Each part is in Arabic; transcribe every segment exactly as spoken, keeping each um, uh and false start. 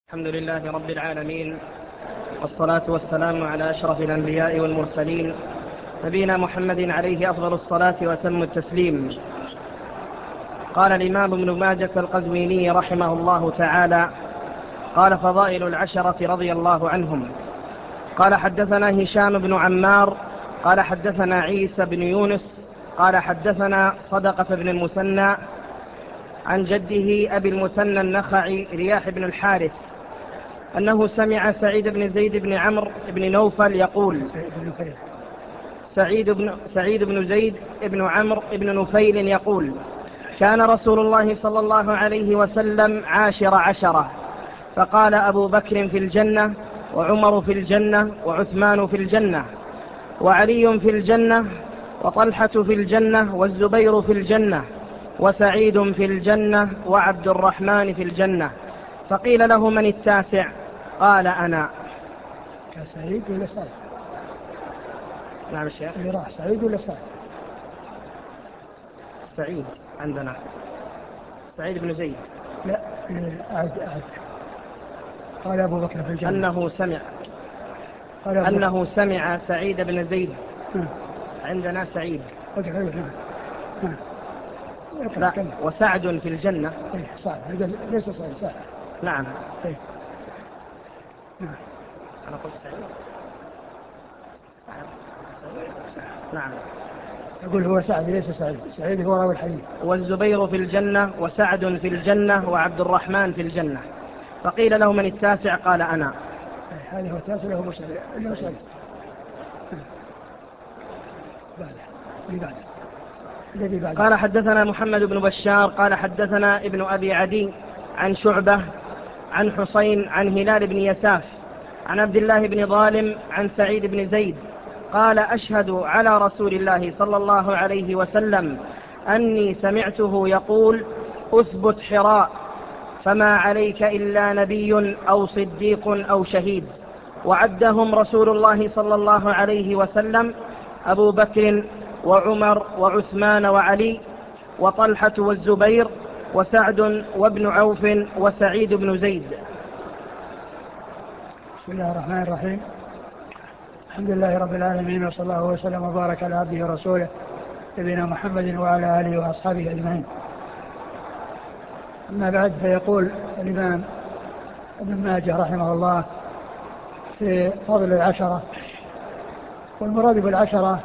الحمد لله رب العالمين، والصلاة والسلام على أشرف الأنبياء والمرسلين، نبينا محمد عليه أفضل الصلاة وأتم التسليم. قال الإمام ابن ماجة القزويني رحمه الله تعالى: قال فضائل العشرة رضي الله عنهم. قال حدثنا هشام بن عمار قال حدثنا عيسى بن يونس قال حدثنا صدقة بن المثنى عن جده أبي المثنى النخعي رياح بن الحارث أنه سمع سعيد بن زيد بن عمرو بن نوفل يقول: سعيد بن, سعيد بن زيد بن عمرو بن نفيل يقول: كان رسول الله صلى الله عليه وسلم عاشر عشرة، فقال: أبو بكر في الجنة، وعمر في الجنة، وعثمان في الجنة، وعلي في الجنة، وطلحة في الجنة، والزبير في الجنة، وسعيد في الجنة، وعبد الرحمن في الجنة. فقيل له: من التاسع؟ قال: أنا. كسعيد ولا سعيد؟ نعم الشيخ. اللي راح سعيد ولا سعيد؟ سعيد عندنا، سعيد بن زيد. لا أعد أعد. قال أبو بكر في الجنة. أنه سمع قال أنه سمع سعيد بن زيد. م. عندنا سعيد. م. لا، وسعد في الجنة. إيه سعد، هذا ليس سعيد، سعد. نعم. إيه. نعم. أنا قلت سعيد. نعم. أقول هو سعد ليس سعيد، سعيد هو راوي الحديث. والزبير في الجنة، وسعد في الجنة، وعبد الرحمن في الجنة. فقيل له: من التاسع؟ قال: أنا. إيه هذا هو التاسع، له مسعد له مسعد. بعده الذي بعده. قال حدثنا محمد بن بشار قال حدثنا ابن أبي عدي عن شعبة عن حسين عن هلال بن يساف عن عبد الله بن ظالم عن سعيد بن زيد قال: أشهد على رسول الله صلى الله عليه وسلم أني سمعته يقول: أثبت حراء، فما عليك إلا نبي أو صديق أو شهيد. وعدهم رسول الله صلى الله عليه وسلم: أبو بكر وعمر وعثمان وعلي وطلحة والزبير وسعد وابن عوف وسعيد بن زيد. بسم الله الرحمن الرحيم. الحمد لله رب العالمين، وصلى الله وسلم وبارك على عبده ورسوله نبينا محمد وعلى آله وأصحابه أجمعين. أما بعد، فيقول الإمام ابن ماجه رحمه الله في فضل العشرة. والمراد بالعشرة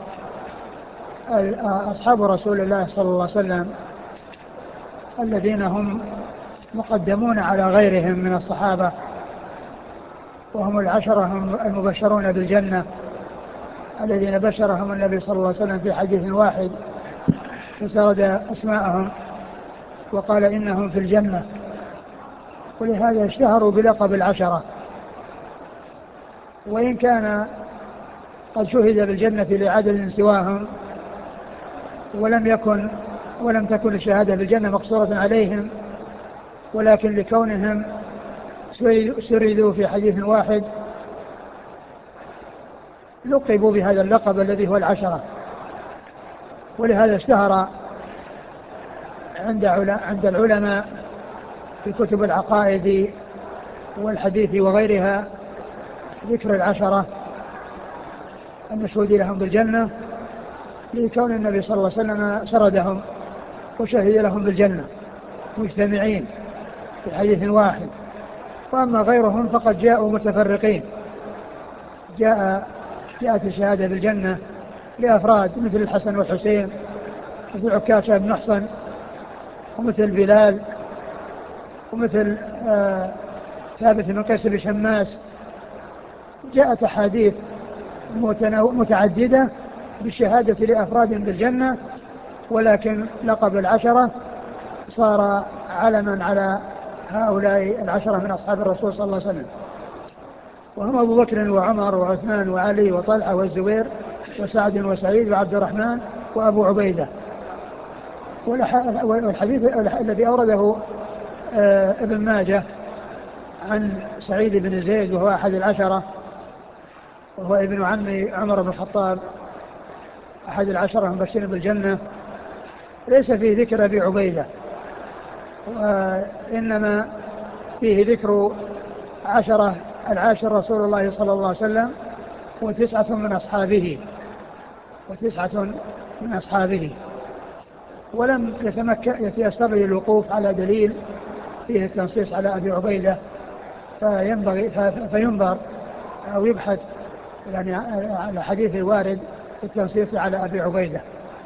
أصحاب رسول الله صلى الله عليه وسلم الذين هم مقدمون على غيرهم من الصحابة، وهم العشرة المبشرون بالجنة الذين بشرهم النبي صلى الله عليه وسلم في حديث واحد، فسرد أسماءهم وقال إنهم في الجنة، ولهذا اشتهروا بلقب العشرة. وإن كان قد شهد بالجنة لعدد سواهم، ولم يكن ولم تكن الشهادة بالجنة مقصورة عليهم، ولكن لكونهم سردوا في حديث واحد لقبوا بهذا اللقب الذي هو العشرة. ولهذا اشتهر عند عند العلماء في كتب العقائد والحديث وغيرها ذكر العشرة المشهود لهم بالجنة، لكون النبي صلى الله عليه وسلم سردهم وشهد لهم بالجنة مجتمعين في حديث واحد. وأما غيرهم فقد جاءوا متفرقين، جاء جاءت الشهادة بالجنة لأفراد مثل الحسن والحسين، مثل عكاشة بن محصن، ومثل بلال، ومثل آه ثابت بن قيس بن شماس. جاءت أحاديث متعددة بالشهادة لأفراد بالجنة، ولكن لقب العشرة صار علما على هؤلاء العشرة من أصحاب الرسول صلى الله عليه وسلم، وهم أبو بكر وعمر وعثمان وعلي وطلحة والزبير وسعد وسعيد وعبد الرحمن وأبو عبيدة. والحديث الذي أورده ابن ماجه عن سعيد بن زيد وهو أحد العشرة، وهو ابن عم عمر بن الخطاب أحد العشرة المبشرين بالجنة، ليس فيه ذكر أبي عبيدة، وإنما فيه ذكر عشرة العاشر رسول الله صلى الله عليه وسلم وتسعة من أصحابه وتسعة من أصحابه ولم يتمكن يتيسر الوقوف على دليل فيه التنصيص على أبي عبيدة فينبغي فينظر أو يبحث يعني على حديث الوارد في التنصيص على أبي عبيدة.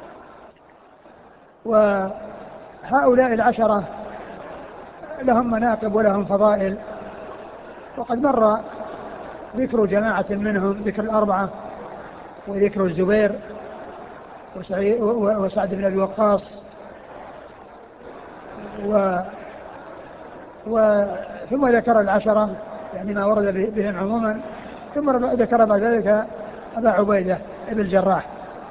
وهؤلاء العشرة لهم مناقب ولهم فضائل، وقد مر ذكر جماعة منهم، ذكر الأربعة وذكر الزبير وسعد بن أبي وقاص و و ثم ذكر العشرة يعني ما ورد بهم عموما، ثم ذكر بعد ذلك أبا عبيدة ابن الجراح.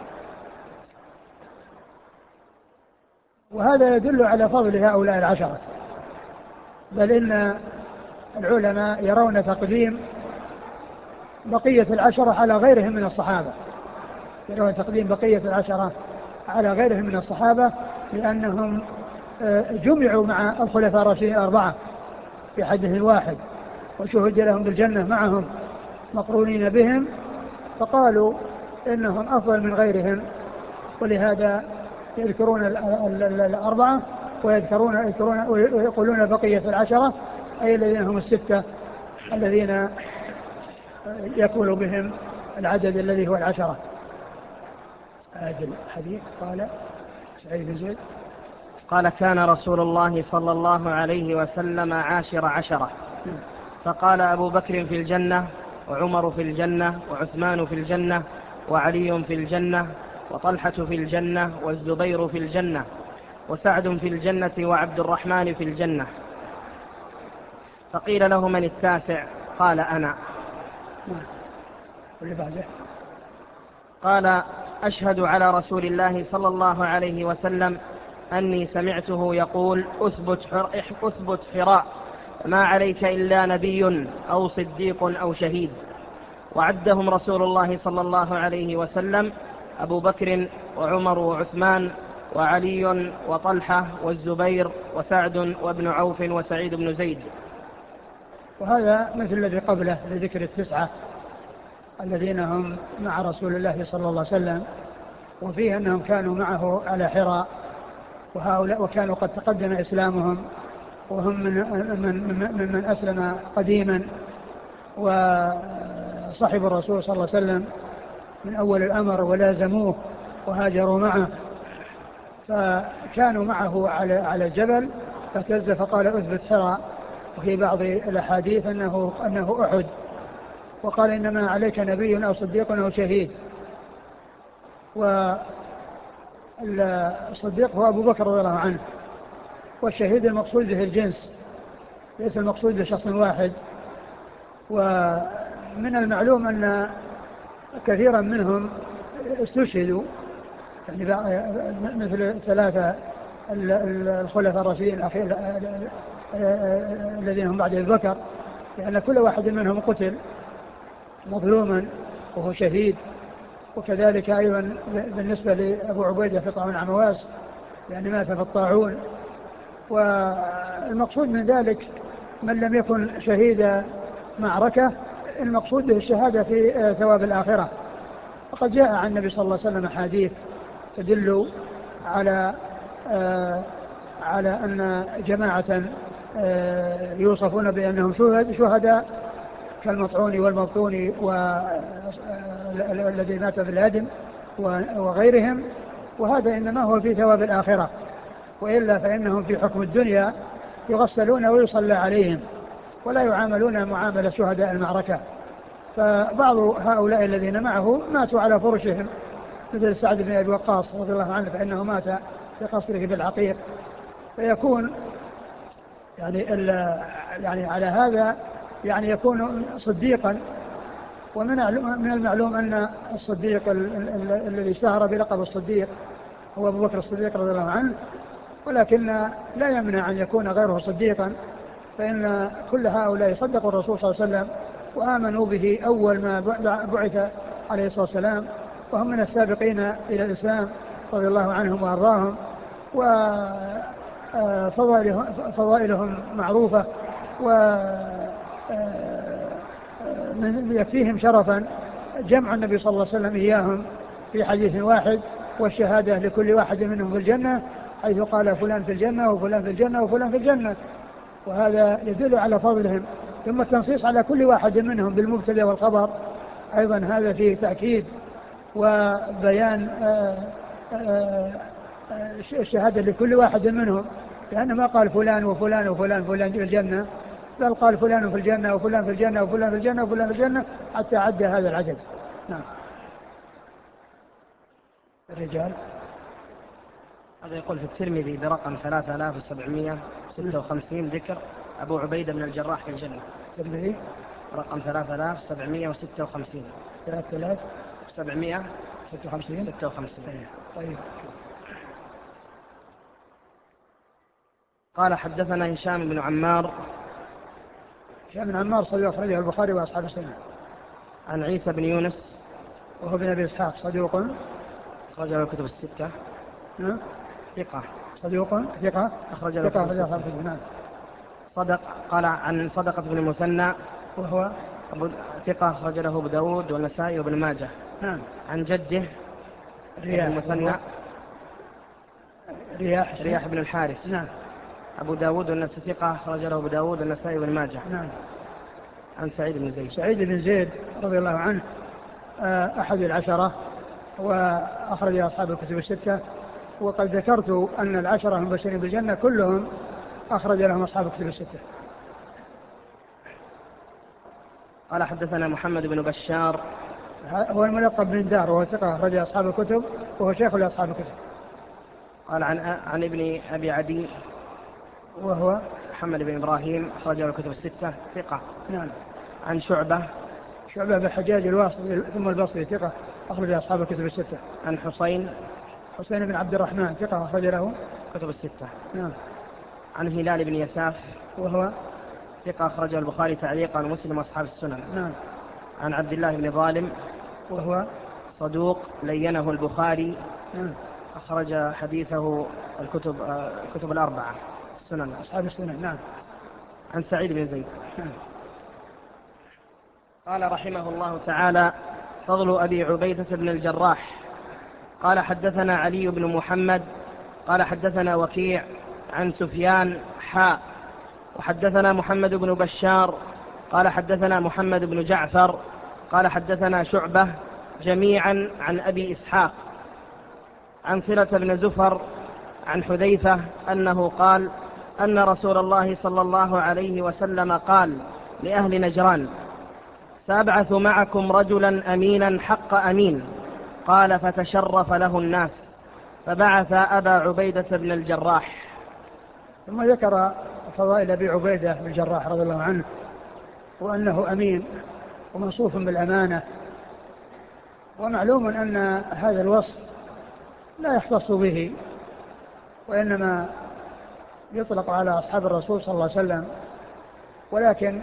وهذا يدل على فضل هؤلاء العشرة، بل إن العلماء يرون تقديم بقية العشرة على غيرهم من الصحابة، يرون تقديم بقية العشرة على غيرهم من الصحابة لأنهم جمعوا مع الخلفاء الراشدين الأربعة في حديث واحد وشهد لهم بالجنة معهم مقرونين بهم، فقالوا إنهم أفضل من غيرهم، ولهذا يذكرون الأربعة ويذكرون يذكرون ويقولون بقية العشرة أي الذين هم الستة الذين يكون بهم العدد الذي هو العشرة. هذا الحديث قال سعيد بن زيد قال كان رسول الله صلى الله عليه وسلم عاشر عشرة، فقال أبو بكر في الجنة وعمر في الجنة وعثمان في الجنة وعلي في الجنة وطلحة في الجنة والزبير في الجنة وسعد في الجنة وعبد الرحمن في الجنة. فقيل له من التاسع؟ قال أنا. قال أشهد على رسول الله صلى الله عليه وسلم أني سمعته يقول أثبت, حر... أثبت حراء ما عليك إلا نبي أو صديق أو شهيد. وعدهم رسول الله صلى الله عليه وسلم أبو بكر وعمر وعثمان وعلي وطلحة والزبير وسعد وابن عوف وسعيد بن زيد. وهذا مثل الذي قبله لذكر التسعة الذين هم مع رسول الله صلى الله عليه وسلم، وفيه أنهم كانوا معه على حراء، وهؤلاء وكانوا قد تقدم إسلامهم وهم من من من, من أسلم قديما وصحبوا الرسول صلى الله عليه وسلم من أول الأمر ولازموه وهاجروا معه، فكانوا معه على على الجبل فاهتز فقال أثبت حراء. وفي بعض الأحاديث أنه أنه أحد، وقال إنما عليك نبي أو صديق أو شهيد. والصديق هو أبو بكر رضي الله عنه، والشهيد المقصود به الجنس ليس المقصود بشخص واحد. ومن المعلوم أن كثيرا منهم استشهدوا، يعني مثل ثلاثة الخلفاء الراشدين الأخير الذين هم بعد أبي بكر، لأن كل واحد منهم قتل مظلوما وهو شهيد. وكذلك أيضا بالنسبة لأبو عبيدة في طاعون عمواس يعني مات في الطاعون. والمقصود من ذلك من لم يكن شهيد معركة المقصود به الشهادة في ثواب الآخرة. وقد جاء عن النبي صلى الله عليه وسلم حديث تدل على آه على أن جماعة آه يوصفون بأنهم شهداء كالمطعون والمبطون والذي مات في الهدم وغيرهم، وهذا إنما هو في ثواب الآخرة، وإلا فإنهم في حكم الدنيا يغسلون ويصلى عليهم ولا يعاملون معاملة شهداء المعركة. فبعض هؤلاء الذين معه ماتوا على فرشهم مثل سعد بن أبي وقاص رضي الله عنه فإنه مات في قصره بالعقيق، فيكون يعني, يعني على هذا يعني يكون صديقا. ومن من المعلوم أن الصديق الذي اشتهر بلقب الصديق هو أبو بكر الصديق رضي الله عنه، ولكن لا يمنع أن يكون غيره صديقا، فإن كل هؤلاء صدقوا الرسول صلى الله عليه وسلم وآمنوا به أول ما بعث عليه الصلاة والسلام، وهم من السابقين إلى الإسلام رضي الله عنهم وأرضاهم. وفضائلهم معروفة، يكفيهم شرفا جمع النبي صلى الله عليه وسلم إياهم في حديث واحد، والشهادة لكل واحد منهم في الجنة، حيث قال فلان في الجنة وفلان في الجنة وفلان في الجنة، وهذا يدل على فضلهم. ثم التنصيص على كل واحد منهم بالمبتدأ والخبر أيضا هذا فيه تأكيد وبيان الشهادة لكل واحد منهم، لأنه ما قال فلان وفلان وفلان فلان في الجنة، بل قال فلان في الجنة وفلان في الجنة وفلان في الجنة وفلان في الجنة حتى عد هذا العدد. نعم. الرجال هذا يقول في الترمذي برقم ثلاثة آلاف وسبعمائة وستة وخمسين ذكر أبو عبيدة بن الجراح في الجنة. الترمذي رقم ثلاثة آلاف وسبعمائة وستة وخمسين. ثلاثة آلاف وسبعمائة وستة وخمسين. ستة وخمسين. طيب. قال حدثنا هشام بن عمار. هشام بن عمار صدوق أخرجه البخاري وأصحاب السنة. عن عيسى بن يونس وهو بن أبي إسحاق صدوق أخرجه الكتب الستة. نعم. ثقة صدوق ثقة أخرج له ثقة أخرج نعم. صدق قال عن صدقة بن المثنى وهو ثقة أخرج له أبو داود والنسائي وابن ماجه. نعم. عن جده رياح المثنى رياح رياح بن الحارث. نعم. أبو داود والنسائي ثقة أخرج له أبو داود والنسائي وابن ماجه. نعم. عن سعيد بن زيد سعيد بن زيد رضي الله عنه أحد العشرة وأخرج أصحاب الكتب الستة، وقد ذكرت أن العشرة المبشرين بالجنة كلهم أخرج لهم أصحاب الكتب الستة. قال حدثنا محمد بن بشار هو الملقب بن دار وهو ثقة أخرج أصحاب الكتب وهو شيخ لأصحاب الكتب. قال عن عن ابن أبي عدي وهو محمد بن إبراهيم أخرج له الكتب الستة ثقة. نعم. عن شعبة شعبة بن حجاج الواسطي ثم البصري ثقة أخرج أصحاب الكتب الستة. عن حسين حسين بن عبد الرحمن ثقة أخرج له كتب الستة. نعم. عن هلال بن يساف وهو ثقة أخرجه البخاري تعليقا ومسلم وأصحاب السنن. نعم. عن عبد الله بن ظالم وهو صدوق لينه البخاري. نعم. أخرج حديثه الكتب الكتب الأربعة السنن أصحاب السنن. نعم. عن سعيد بن زيد نعم. قال رحمه الله تعالى: فضل أبي عبيدة بن الجراح. قال حدثنا علي بن محمد قال حدثنا وكيع عن سفيان حاء وحدثنا محمد بن بشار قال حدثنا محمد بن جعفر قال حدثنا شعبة جميعا عن أبي إسحاق عن صلة بن زفر عن حذيفة أنه قال أن رسول الله صلى الله عليه وسلم قال لأهل نجران: سأبعث معكم رجلا أمينا حق أمين. قال: فتشرف له الناس فبعث أبا عبيدة بن الجراح. ثم ذكر فضائل أبي عبيدة بن الجراح رضي الله عنه وأنه أمين وموصوف بالأمانة، ومعلوم أن هذا الوصف لا يختص به وإنما يطلق على أصحاب الرسول صلى الله عليه وسلم، ولكن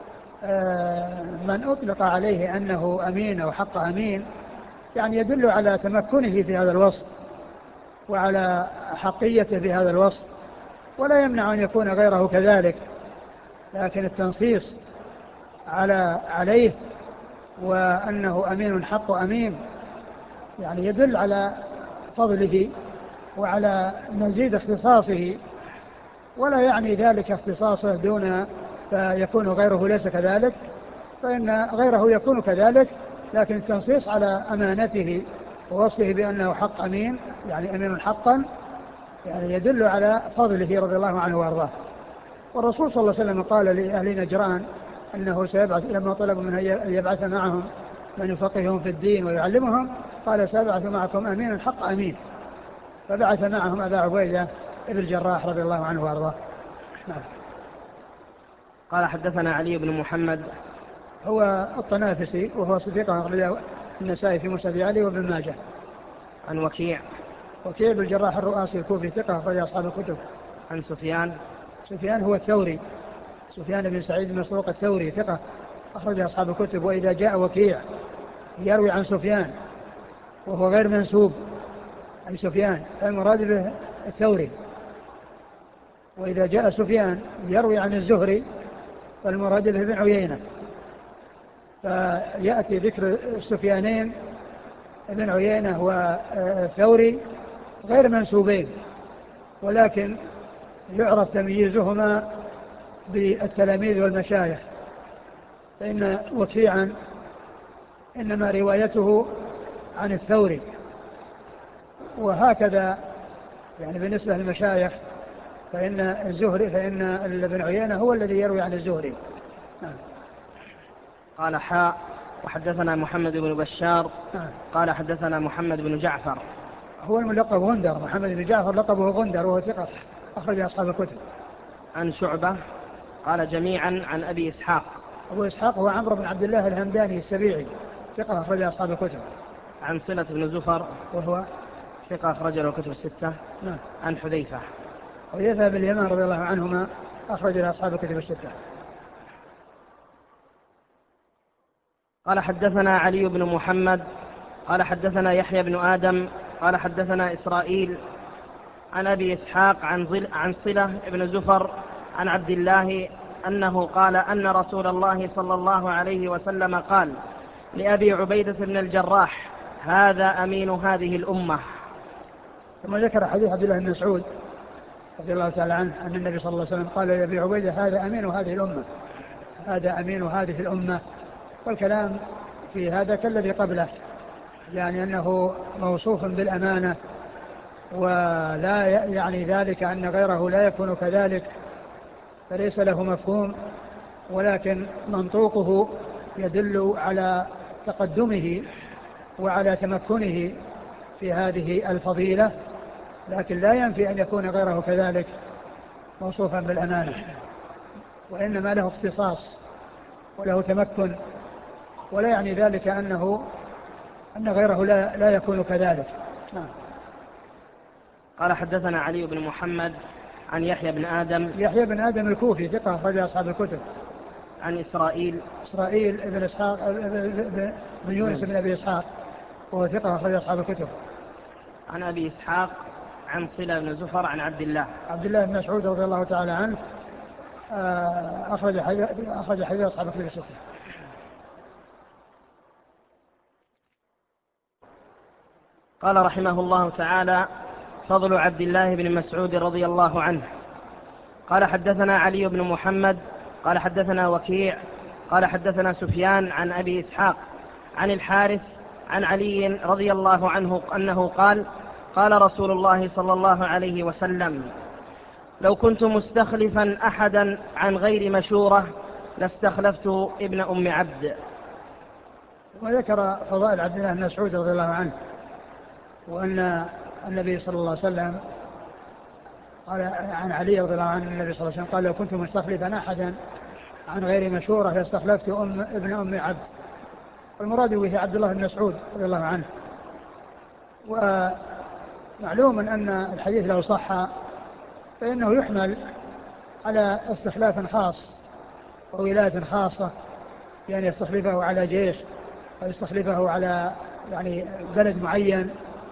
من أطلق عليه أنه أمين أو حق أمين يعني يدل على تمكنه في هذا الوصف وعلى حقيته في هذا الوصف، ولا يمنع أن يكون غيره كذلك، لكن التنصيص على عليه وأنه أمين حق أمين يعني يدل على فضله وعلى مزيد اختصاصه، ولا يعني ذلك اختصاصه دون فيكون غيره ليس كذلك، فإن غيره يكون كذلك، لكن التنصيص على أمانته ووصفه بأنه حق أمين يعني أمين حقا يعني يدل على فضله رضي الله عنه وارضاه. والرسول صلى الله عليه وسلم قال لأهل نجران أنه سيبعث لما طلبوا منه أن يبعث معهم من يفقههم في الدين ويعلمهم، قال: سيبعث معكم أمين حق أمين. فبعث معهم أبا عبيدة بن الجراح رضي الله عنه وارضاه. نعم. قال حدثنا علي بن محمد هو الطنافسي وهو صديق أخرجه النسائي في مسند علي وابن ماجه. عن وكيع وكيع بن الجراح الرؤاسي الكوفي ثقة أخرج أصحاب الكتب. عن سفيان سفيان هو الثوري سفيان بن سعيد بن مسروق الثوري ثقة أخرج أصحاب الكتب. وإذا جاء وكيع يروي عن سفيان وهو غير منسوب عن سفيان فالمراد به الثوري، وإذا جاء سفيان يروي عن الزهري فالمراد به ابن عيينة. فيأتي ذكر السفيانين ابن عيينة والثوري غير منسوبين، ولكن يعرف تمييزهما بالتلاميذ والمشايخ، فإن وكيعا إنما روايته عن الثوري، وهكذا يعني بالنسبة للمشايخ فإن الزهري فإن ابن عيينة هو الذي يروي عن الزهري. قال حاء وحدثنا محمد بن بشار قال حدثنا محمد بن جعفر هو الملقب غندر، محمد بن جعفر لقبه غندر وهو ثقة أخرج أصحاب الكتب. عن شعبة قال جميعا عن أبي إسحاق. أبو إسحاق هو عمرو بن عبد الله الهمداني السبيعي ثقة أخرج أصحاب الكتب. عن صلة بن زفر وهو ثقة أخرج له الكتب الستة. نعم. عن حذيفة حذيفة بن اليمان رضي الله عنهما أخرج له أصحاب الكتب الستة. قال حدثنا علي بن محمد قال حدثنا يحيى بن آدم قال حدثنا إسرائيل عن أبي إسحاق عن, عن صلة بن زفر عن عبد الله أنه قال أن رسول الله صلى الله عليه وسلم قال لأبي عبيدة بن الجراح هذا أمين هذه الأمة. ثم ذكر حديث عبد الله بن مسعود رضي الله تعالى عنه أن النبي صلى الله عليه وسلم قال لأبي عبيدة هذا أمين هذه الأمة، هذا أمين هذه الأمة. والكلام في هذا كالذي قبله، يعني أنه موصوف بالأمانة، ولا يعني ذلك أن غيره لا يكون كذلك، فليس له مفهوم، ولكن منطوقه يدل على تقدمه وعلى تمكنه في هذه الفضيلة، لكن لا ينفي أن يكون غيره كذلك موصوفا بالأمانة، وإنما له اختصاص وله تمكن، ولا يعني ذلك أنه أن غيره لا, لا يكون كذلك. نعم. قال حدثنا علي بن محمد عن يحيى بن آدم يحيى بن آدم الكوفي ثقة أخرج أصحاب الكتب. عن إسرائيل إسرائيل ابن إسحاق بن يونس بن أبي إسحاق وهو ثقة أخرج أصحاب الكتب. عن أبي إسحاق عن صلة بن زفر عن عبد الله عبد الله بن مسعود رضي الله تعالى عنه أخرج أخرج حديث أصحاب الكتب الستة. قال رحمه الله تعالى فضل عبد الله بن مسعود رضي الله عنه. قال حدثنا علي بن محمد قال حدثنا وكيع قال حدثنا سفيان عن أبي إسحاق عن الحارث عن علي رضي الله عنه أنه قال قال رسول الله صلى الله عليه وسلم لو كنت مستخلفا أحدا عن غير مشورة لاستخلفت ابن أم عبد. وذكر فضائل عبد الله بن مسعود رضي الله عنه، وأن النبي صلى الله عليه وسلم قال عن علي رضي الله عنه النبي صلى الله عليه وسلم قال لو كنت مستخلفا أحدا عن غير مشورة لاستخلفت أم ابن أم عبد، والمراد به عبد الله بن مسعود رضي الله عنه. ومعلوم أن الحديث لو صح فإنه يحمل على استخلاف خاص وولاية خاصة، يعني يستخلفه على جيش أو يستخلفه على يعني بلد معين،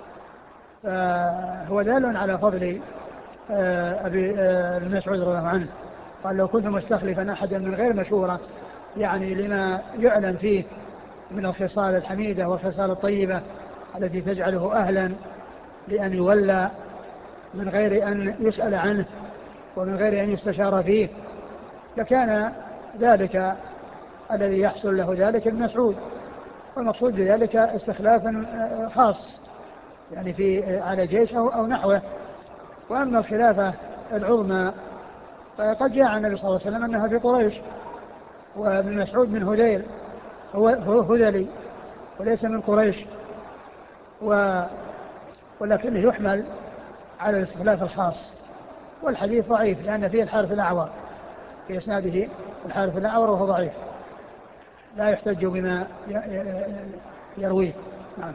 فهو دال على فضل أبي بن مسعود رضي الله عنه. قال لو كنت مستخلفا أحدا من غير مشورة، يعني لما يعلم فيه من الخصال الحميدة والخصال الطيبة التي تجعله أهلا لأن يولى من غير أن يسأل عنه ومن غير أن يستشار فيه، لكان ذلك الذي يحصل له ذلك ابن مسعود، والمقصود بذلك استخلاف خاص يعني في على جيش أو, أو نحوه. وأما الخلافة العظمى فقد جاء النبي صلى الله عليه وسلم أنها في قريش، وابن مسعود من هذيل هو هذلي وليس من قريش، و ولكنه يحمل على الاستخلاف الخاص. والحديث ضعيف لأن فيه الحارث الأعور في إسناده، الحارث الأعور وهو ضعيف لا يحتج بما يرويه. نعم.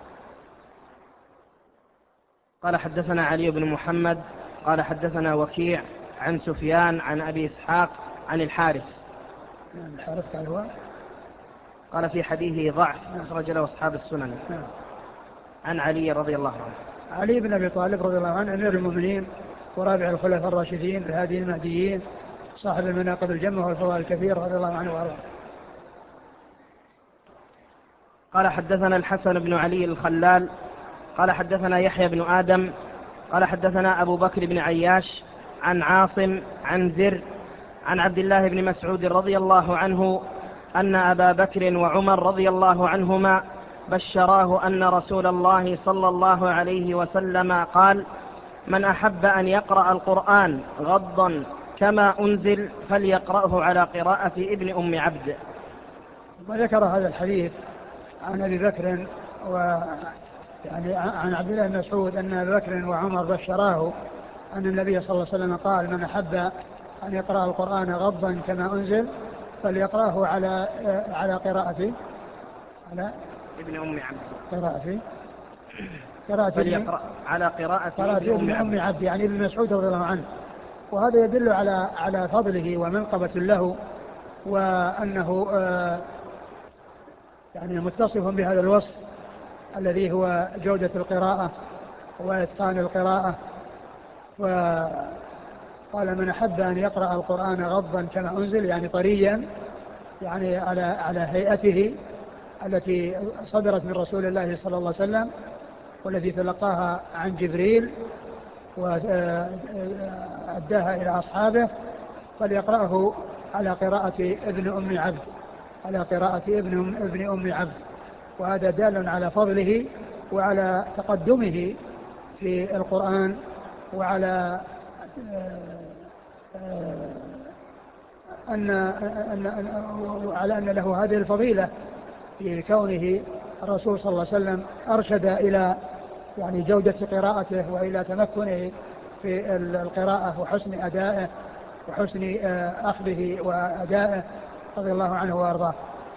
قال حدثنا علي بن محمد قال حدثنا وكيع عن سفيان عن أبي إسحاق عن الحارث. نعم. الحارث قال هو قال في حديثه ضعف أخرج له أصحاب السنن. نعم. عن علي رضي الله عنه. علي بن أبي طالب رضي الله عنه أمير المؤمنين ورابع الخلفاء الراشدين الهادي المهديين صاحب المناقب الجمة والفضائل الكثير رضي الله عنه وارضاه. قال حدثنا الحسن بن علي الخلال قال حدثنا يحيى بن آدم قال حدثنا أبو بكر بن عياش عن عاصم عن زر عن عبد الله بن مسعود رضي الله عنه أن أبا بكر وعمر رضي الله عنهما بشراه أن رسول الله صلى الله عليه وسلم قال: من أحب أن يقرأ القرآن غضا كما أنزل فليقرأه على قراءة ابن أم عبد. وذكر هذا الحديث عن أبي بكر و يعني عن عبد الله بن مسعود أن أبي بكر وعمر بشراه أن النبي صلى الله عليه وسلم قال: من أحب أن يقرأ القرآن غضا كما أنزل فليقرأه على على قراءة على ابن أم عبد قراءة قراءة فليقرأ على قراءة قراءة ابن أم عبد يعني ابن مسعود رضي الله عنه. وهذا يدل على على فضله ومنقبة له، وأنه يعني متصف بهذا الوصف الذي هو جودة القراءة وإتقان القراءة. وقال: من أحب أن يقرأ القرآن غضا كما أنزل يعني طريا، يعني على على هيئته التي صدرت من رسول الله صلى الله عليه وسلم والتي تلقاها عن جبريل وأداها إلى أصحابه، فليقرأه على قراءة ابن أم عبد على قراءة ابن ابن أم عبد. وهذا دال على فضله وعلى تقدمه في القرآن وعلى أن أن على أن له هذه الفضيلة في كونه الرسول صلى الله عليه وسلم أرشد إلى يعني جودة قراءته وإلى تمكنه في القراءة وحسن أدائه وحسن أخذه وأدائه رضي الله عنه وأرضاه.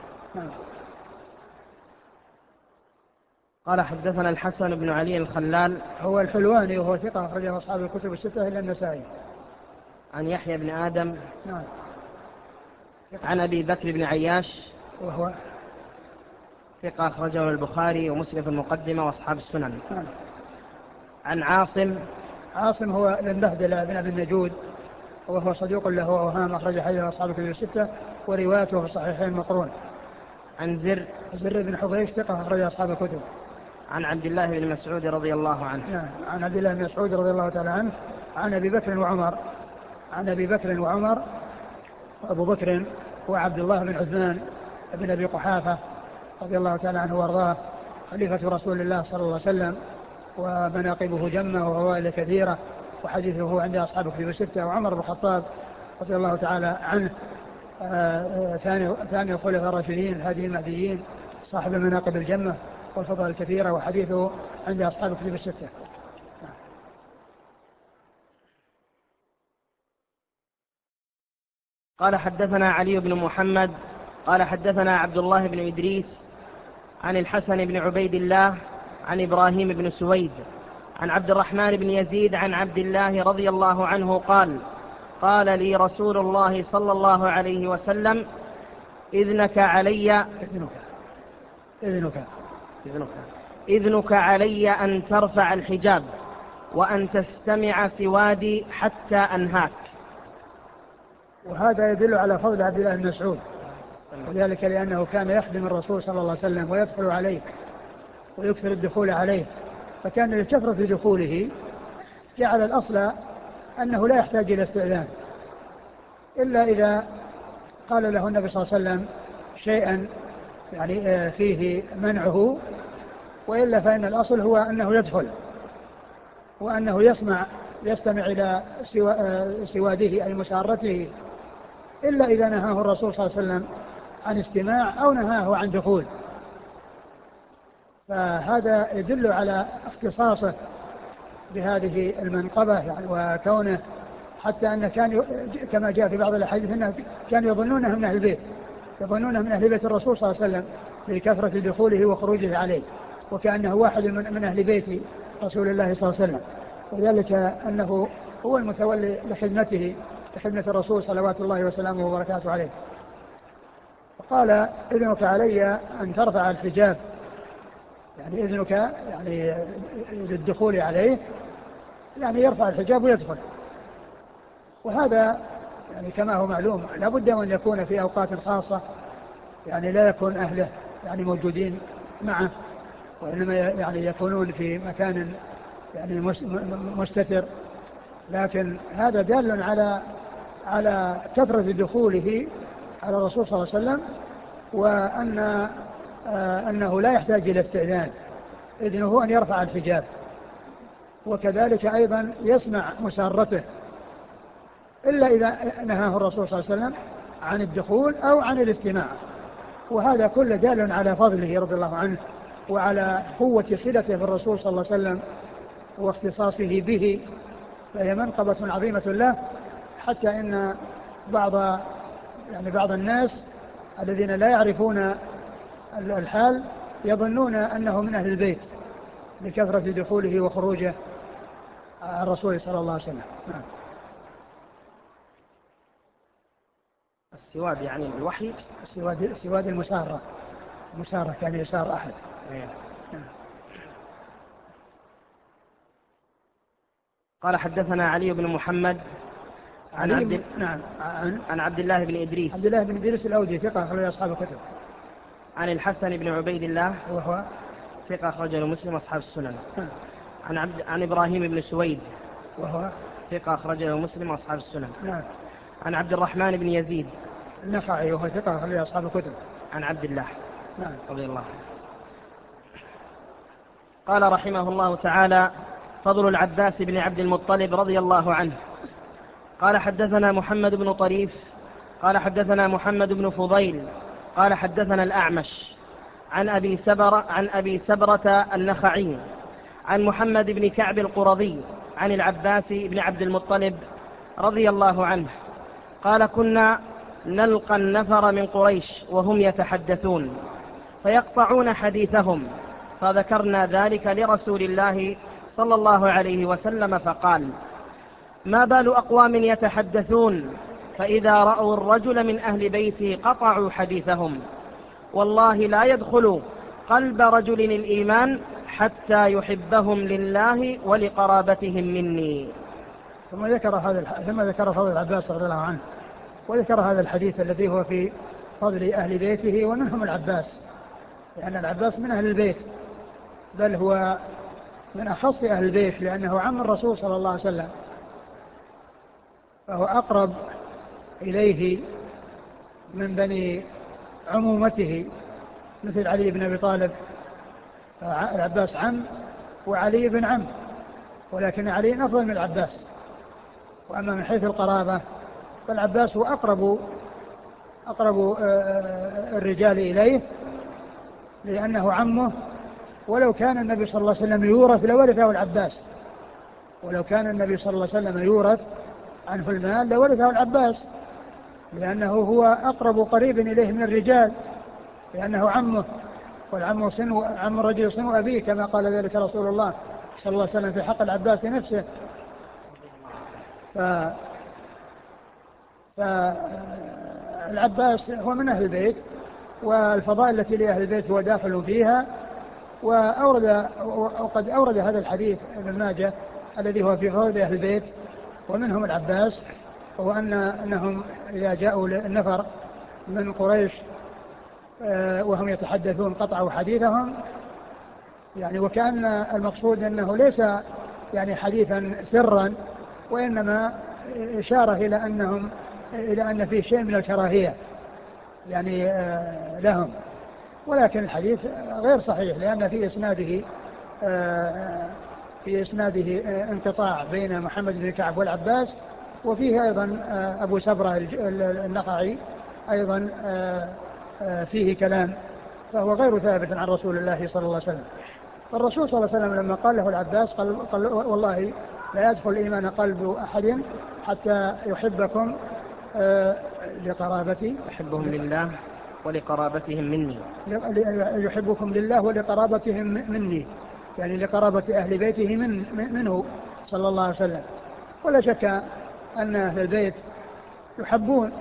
قال حدثنا الحسن بن علي الخلال هو الحلواني وهو ثقة أخرجه أصحاب الكتب الستة إلا النسائي. عن يحيى بن آدم نعم. عن أبي بكر بن عياش وهو ثقة أخرجه البخاري ومسلم في المقدمة وأصحاب السنن. نعم. عن عاصم عاصم هو البهدلة بن أبي النجود وهو صديق له وهام أخرج حديثه أصحاب الكتب الستة وروايته في الصحيحين مقرون. عن زر زر بن حبيش ثقة أخرج أصحاب الكتب. عن عبد الله بن مسعود رضي الله عنه. نعم. عن عبد الله بن مسعود رضي الله تعالى عنه عن أبي بكر وعمر عن أبي بكر وعمر وأبو بكر وعبد الله بن عثمان بن أبي قحافة رضي الله تعالى عنه وارضاه خليفة رسول الله صلى الله عليه وسلم ومناقبه جمة وفضائل كثيرة وحديثه عند أصحاب الكتب الستة. وعمر بن الخطاب رضي الله تعالى عنه آآ ثاني ثاني الخلفاء الراشدين الهادي المهديين صاحب المناقب الجمة والفضائل الكثيرة وحديثه عند أصحاب الكتب الستة. قال حدثنا علي بن محمد قال حدثنا عبد الله بن إدريس عن الحسن بن عبيد الله عن إبراهيم بن سويد عن عبد الرحمن بن يزيد عن عبد الله رضي الله عنه قال: قال لي رسول الله صلى الله عليه وسلم: إذنك علي إذنك إذنك إذنك, إذنك علي أن ترفع الحجاب وأن تستمع سوادي حتى أنهاك. وهذا يدل على فضل عبد الله بن مسعود، وذلك لأنه كان يخدم الرسول صلى الله عليه وسلم ويدخل عليه ويكثر الدخول عليه، فكان لكثرة دخوله جعل الأصل أنه لا يحتاج إلى استئذان إلا إذا قال له النبي صلى الله عليه وسلم شيئا يعني فيه منعه، وإلا فإن الأصل هو أنه يدخل وأنه يسمع يستمع إلى سواده أي مسارته، إلا إذا نهاه الرسول صلى الله عليه وسلم عن استماع أو نهاه عن دخول. فهذا يدل على اختصاصه بهذه المنقبة يعني، وكونه حتى أن كان كما جاء في بعض الأحاديث أنه كانوا يظنونه من أهل البيت يظنونه من أهل بيت الرسول صلى الله عليه وسلم لكثرة دخوله وخروجه عليه، وكأنه واحد من أهل بيت رسول الله صلى الله عليه وسلم، وذلك أنه هو المتولي لخدمته لخدمة الرسول صلوات الله وسلامه وبركاته عليه. فقال: إذنك علي أن ترفع الحجاب، يعني إذنك يعني للدخول عليه، يعني يرفع الحجاب ويدخل. وهذا يعني كما هو معلوم لا بد أن يكون في أوقات خاصة، يعني لا يكون أهله يعني موجودين معه، وإنما يعني يكونون في مكان يعني مستتر، لكن هذا دال على على كثرة دخوله على الرسول صلى الله عليه وسلم، وأن آه أنه لا يحتاج إلى استئذان، إذنه هو أن يرفع الحجاب، وكذلك أيضا يسمع مسارته، إلا إذا نهاه الرسول صلى الله عليه وسلم عن الدخول أو عن الاستماع. وهذا كله دال على فضله رضي الله عنه وعلى قوة صلته بالرسول صلى الله عليه وسلم واختصاصه به، فهي منقبة عظيمة له، حتى إن بعض يعني بعض الناس الذين لا يعرفون الحال يظنون أنه من أهل البيت لكثرة دخوله وخروجه الرسول صلى الله عليه وسلم. نعم. السواد يعني الوحي، السواد, السواد المسارة، مسارة كان يسار أحد. نعم. قال حدثنا علي بن محمد عن عبد نعم عن, عن عبد الله بن إدريس عبد الله بن إدريس الأودي ثقة أخرج أصحاب الكتب. عن الحسن بن عبيد الله وهو ثقة أخرج مسلم أصحاب السنن. نعم. عن عبد عن إبراهيم بن سويد وهو ثقة أخرج مسلم أصحاب السنن. نعم. عن عبد الرحمن بن يزيد النخعي وهو ثقة أخرج أصحاب الكتب. عن عبد الله نعم رضي الله عنه. قال رحمه الله تعالى: فضل العباس بن عبد المطلب رضي الله عنه. قال حدثنا محمد بن طريف قال حدثنا محمد بن فضيل قال حدثنا الأعمش عن أبي سبر عن أبي سبرة النخعي عن محمد بن كعب القرظي عن العباس بن عبد المطلب رضي الله عنه قال: كنا نلقى النفر من قريش وهم يتحدثون فيقطعون حديثهم، فذكرنا ذلك لرسول الله صلى الله عليه وسلم فقال: ما بال أقوام يتحدثون فإذا رأوا الرجل من أهل بيته قطعوا حديثهم، والله لا يدخل قلب رجل الإيمان حتى يحبهم لله ولقرابتهم مني. ثم ذكر هذا ثم ذكر فضل العباس رضي الله عنه، وذكر هذا الحديث الذي هو في فضل أهل بيته ومنهم العباس، لأن العباس من أهل البيت، بل هو من أخص أهل البيت لأنه عم الرسول صلى الله عليه وسلم، فهو أقرب إليه من بني عمومته مثل علي بن أبي طالب. العباس عم وعلي بن عم، ولكن علي أفضل من العباس. وأما من حيث القرابة فالعباس هو أقرب أقرب الرجال إليه لأنه عمه، ولو كان النبي صلى الله عليه وسلم يورث لورثه العباس، ولو كان النبي صلى الله عليه وسلم يورث عنه المال لورثه العباس، لأنه هو أقرب قريب إليه من الرجال، لأنه عمه، والعم صنو عم الرجل صنو أبيه كما قال ذلك رسول الله صلى الله عليه وسلم في حق العباس نفسه. ف... فالعباس هو من أهل البيت، والفضائل التي لأهل البيت هو داخل فيها. وأورد وقد أورد هذا الحديث ابن ماجه الذي هو في فضل أهل البيت ومنهم العباس، وهو أن أنهم إذا جاءوا النفر من قريش وهم يتحدثون قطعوا حديثهم، يعني وكأن المقصود أنه ليس يعني حديثا سرا، وإنما إشارة إلى أنهم إلى أن فيه شيء من الكراهية يعني لهم. ولكن الحديث غير صحيح لأن في إسناده في إسناده انقطاع بين محمد بن كعب والعباس، وفيه أيضا أبو سبرة النخعي أيضا فيه كلام، فهو غير ثابت عن رسول الله صلى الله عليه وسلم. فالرسول صلى الله عليه وسلم لما قال له العباس قال, قال والله لا يدخل الإيمان قلب أحد حتى يحبكم لقرابتي يحبهم لله ولقرابتهم مني، يحبكم لله ولقرابتهم مني، يعني لقرابة أهل بيته من منه صلى الله عليه وسلم. ولا شك أن أهل البيت يحبون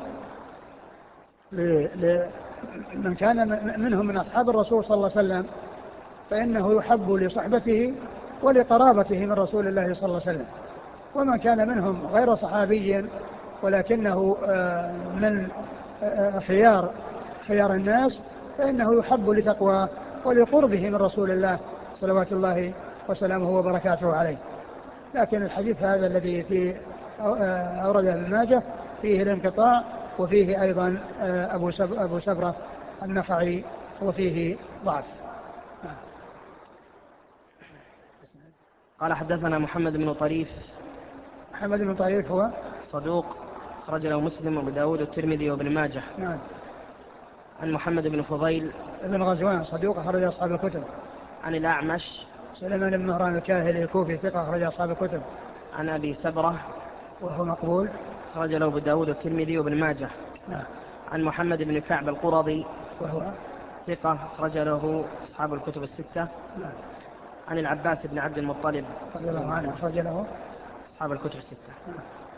من كان منهم من أصحاب الرسول صلى الله عليه وسلم، فإنه يحب لصحبته ولقرابته من رسول الله صلى الله عليه وسلم. ومن كان منهم غير صحابي ولكنه من خيار خيار الناس فإنه يحب لتقوى ولقربه من رسول الله صلوات الله وسلامه وبركاته عليه. لكن الحديث هذا الذي في أورده ابن ماجه فيه الانقطاع، وفيه أيضا أبو أبو سبرة النخعي وفيه ضعف. قال حدثنا محمد بن طريف. محمد بن طريف هو صدوق أخرج له مسلم وأبو داود والترمذي وابن ماجه. نعم. عن محمد بن فضيل ابن غزوان صدوق أخرج أصحاب الكتب. عن الأعمش سليمان بن مهران الكاهلي الكوفي ثقة أخرج أصحاب الكتب. عن أبي سبرة وهو مقبول أخرج له أبو داود والترمذي وابن ماجه. نعم. عن محمد بن كعب القرظي وهو ثقة أخرج له أصحاب الكتب الستة. نعم. عن العباس بن عبد المطلب رضي الله عنه أخرج له أصحاب الكتب الستة. نعم.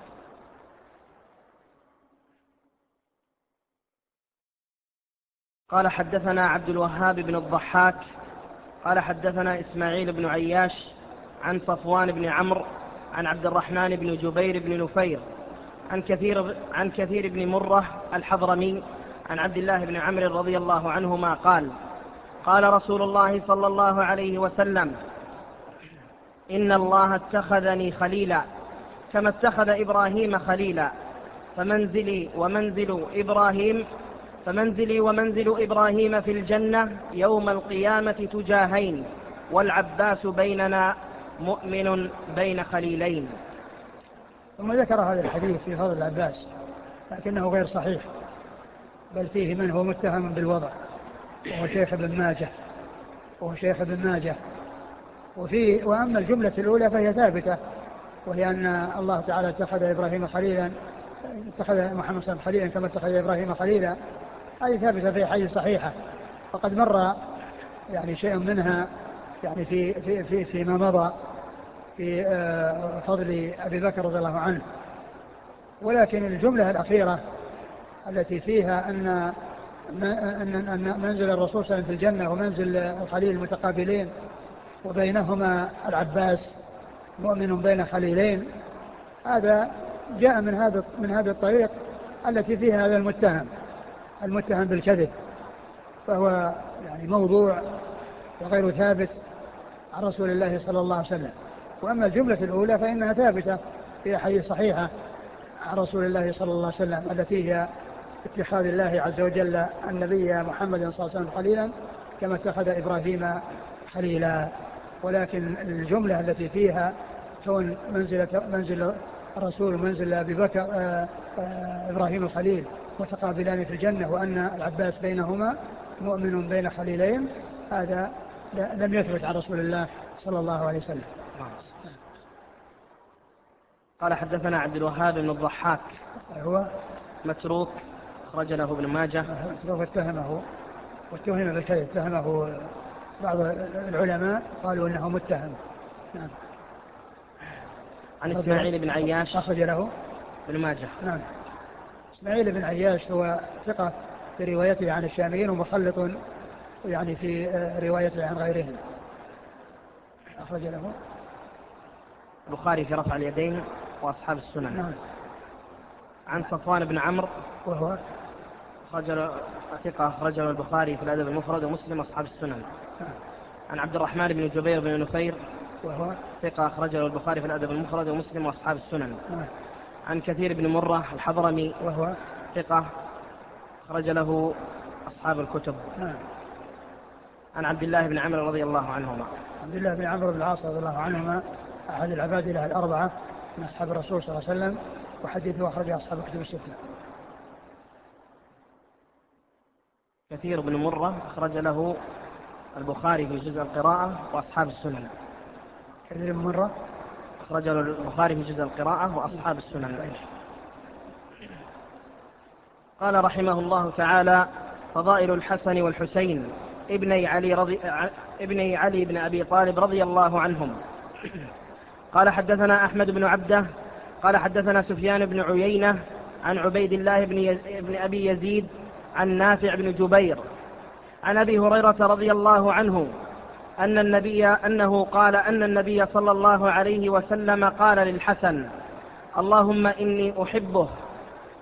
قال حدثنا عبد الوهاب بن الضحاك قال حدثنا إسماعيل بن عياش عن صفوان بن عمرو عن عبد الرحمن بن جبير بن نفير عن كثير, عن كثير بن مرة الحضرمي عن عبد الله بن عمرو رضي الله عنهما قال قال رسول الله صلى الله عليه وسلم إن الله اتخذني خليلا كما اتخذ إبراهيم خليلا فمنزلي ومنزل إبراهيم فمنزلي ومنزل إبراهيم في الجنة يوم القيامة تجاهين والعباس بيننا مؤمن بين خليلين. ثم ذكر هذا الحديث في فضل العباس لكنه غير صحيح، بل فيه من هو متهم بالوضع وهو شيخ ابن ماجه وهو شيخ ابن ماجه وفي وأما الجملة الأولى فهي ثابتة، وهي أن الله تعالى اتخذ إبراهيم خليلا اتخذ محمد صلى الله عليه وسلم خليلا كما اتخذ إبراهيم خليلا، هذه ثابتة في حديث صحيحة، فقد مر يعني شيء منها يعني في في في فيما مضى في فضل أبي بكر رضي الله عنه. ولكن الجملة الأخيرة التي فيها أن أن منزل الرسول صلى الله عليه وسلم في الجنة ومنزل الخليل متقابلين وبينهما العباس مؤمن بين خليلين، هذا جاء من هذا من هذا الطريق التي فيها هذا المتهم المتهم بالكذب، فهو يعني موضوع وغير ثابت عن رسول الله صلى الله عليه وسلم. وأما الجملة الأولى فإنها ثابتة في أحاديث صحيحة عن رسول الله صلى الله عليه وسلم التي هي اتخاذ الله عز وجل النبي محمد صلى الله عليه وسلم خليلا كما اتخذ إبراهيم خليلا. ولكن الجملة التي فيها كون منزل منزل الرسول ومنزل أبي بكر آآ آآ إبراهيم الخليل متقابلان في الجنة وأن العباس بينهما مؤمن بين خليلين، هذا لم يثبت عن رسول الله صلى الله عليه وسلم. قال حدثنا عبد الوهاب بن الضحاك هو متروك أخرج له ابن ماجه. متروك اتهمه واتهم بالكذب، اتهمه بعض العلماء قالوا انه متهم. نعم. عن اسماعيل بن عياش أخرج له ابن ماجه. نعم. اسماعيل بن عياش هو ثقة في روايته عن الشاميين ومخلط يعني في روايته عن غيرهم. أخرج له البخاري في رفع اليدين وأصحاب السنن. نعم. عن صفوان بن عمرو وهو أخرج ثقة أخرجه البخاري في الأدب المفرد ومسلم وأصحاب السنن. نعم. عن عبد الرحمن بن جبير بن نفير وهو ثقة أخرجه البخاري في الأدب المفرد ومسلم وأصحاب السنن. نعم. عن كثير بن مرة الحضرمي وهو ثقة أخرج له أصحاب الكتب. نعم. عن عبد الله بن عمرو رضي الله عنهما عبد الله بن عمرو بن العاص رضي الله عنهما أحد العبادلة الأربعة من أصحاب الرسول صلى الله عليه وسلم، وحديثه أخرج أصحاب الكتب الستة. كثير بن مرة أخرج له البخاري في جزء القراءة وأصحاب السنن. كثير بن مرة أخرج له البخاري في جزء القراءة وأصحاب السنن. قال رحمه الله تعالى: فضائل الحسن والحسين ابني علي, رضي... ابني علي بن أبي طالب رضي الله عنهم. قال حدثنا أحمد بن عبده قال حدثنا سفيان بن عيينة عن عبيد الله بن, يز... بن أبي يزيد عن نافع بن جبير عن أبي هريرة رضي الله عنه أن النبي أنه قال أن النبي صلى الله عليه وسلم قال للحسن: اللهم إني أحبه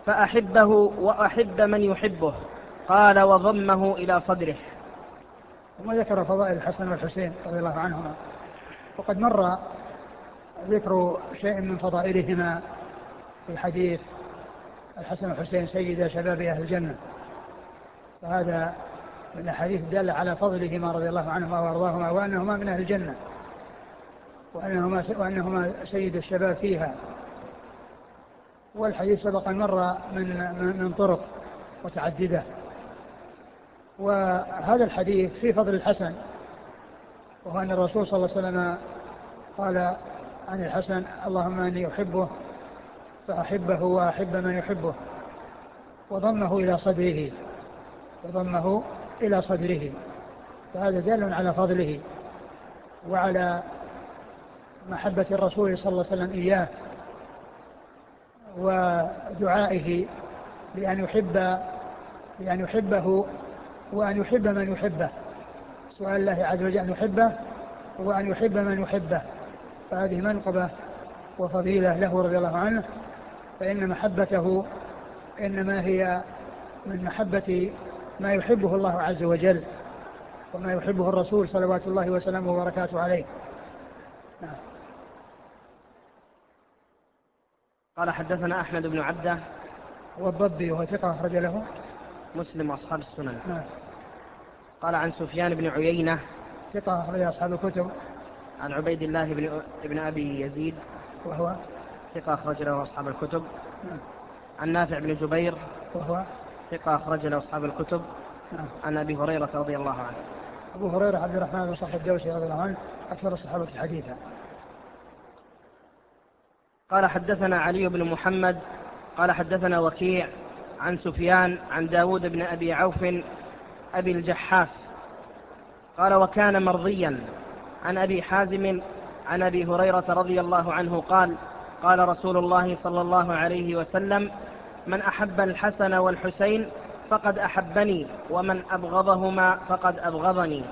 فأحبه وأحب من يحبه. قال: وضمه إلى صدره. ثم ذكر فضائل الحسن والحسين رضي الله عنهما. وقد مر ذكر شيء من فضائلهما في حديث الحسن والحسين سيد شباب أهل الجنة، فهذا من الحديث دل على فضلهما رضي الله عنهما وارضاهما وأنهما من أهل الجنة وأنهما, وأنهما سيد الشباب فيها. والحديث سبق مر من, من طرق متعددة. وهذا الحديث في فضل الحسن، وهو أن الرسول صلى الله عليه وسلم قال عن الحسن: اللهم أني أحبه فأحبه وأحب من يحبه، وضمه إلى صدره وضمه إلى صدره. فهذا دال على فضله وعلى محبة الرسول صلى الله عليه وسلم إياه، ودعائه لأن يحب لأن يحبه وأن يحب من يحبه. سؤال الله عز وجل أن يحبه وأن يحب من يحبه، فهذه منقبة وفضيلة له رضي الله عنه. فإن محبته إنما هي من محبة ما يحبه الله عز وجل وما يحبه الرسول صلوات الله وسلامه وبركاته عليه. نعم. قال حدثنا أحمد بن عبده والضبي وهو ثقة أخرج له مسلم وأصحاب السنن. نعم. قال عن سفيان بن عيينة ثقة أخرج أصحاب الكتب. عن عبيد الله بن, بن أبي يزيد وهو ثقة أخرج له أصحاب الكتب. نعم. عن نافع بن جبير وهو ثقة أخرج له أصحاب الكتب. نعم. عن أبي هريرة رضي الله عنه. أبو هريرة عبد الرحمن بن صخر الدوسي رضي الله عنه أكثر الصحابة حديثا. قال حدثنا علي بن محمد قال حدثنا وكيع عن سفيان عن داود بن أبي عوف أبي الجحاف قال: وكان مرضيا عن أبي حازم عن أبي هريرة رضي الله عنه قال: قال رسول الله صلى الله عليه وسلم: من أحب الحسن والحسين فقد أحبني، ومن أبغضهما فقد أبغضني.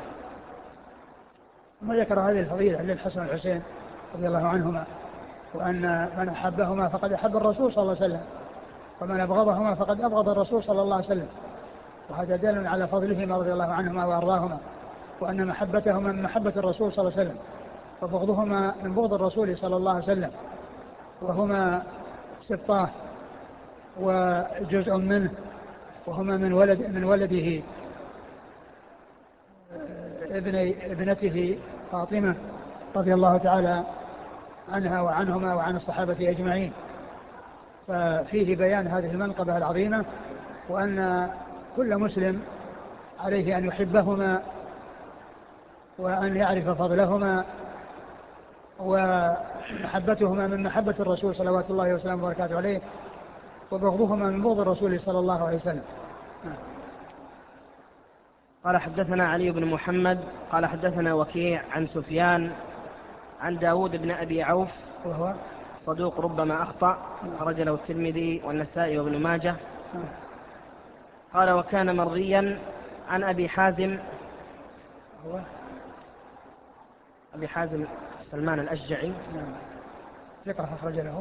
ثم ذكر هذه الفضيلة للحسن والحسين رضي الله عنهما، وأن من أحبهما فقد أحب الرسول صلى الله عليه وسلم، ومن أبغضهما فقد أبغض الرسول صلى الله عليه وسلم. وهذا دال على فضلهما رضي الله عنهما وأرضاهما، وأن محبتهما من محبة الرسول صلى الله عليه وسلم، وبغضهما من بغض الرسول صلى الله عليه وسلم، وهما سبطاه وجزء منه، وهما من ولد من ولده ابن ابنته فاطمة رضي الله تعالى عنها وعنهما وعن الصحابة أجمعين. ففيه بيان هذه المنقبة العظيمة، وأن كل مسلم عليه أن يحبهما وأن يعرف فضلهما، ومحبتهما من محبة الرسول صلوات الله وسلامه وبركاته عليه، وبغضهما من بغض الرسول صلى الله عليه وسلم. قال حدثنا علي بن محمد قال حدثنا وكيع عن سفيان عن داود بن أبي عوف وهو صدوق ربما أخطأ خرج له الترمذي والنسائي وابن ماجه. قال: وكان مرضيا عن أبي حازم هو أبي حازم سلمان الأشجعي. نعم. ثقة أخرج له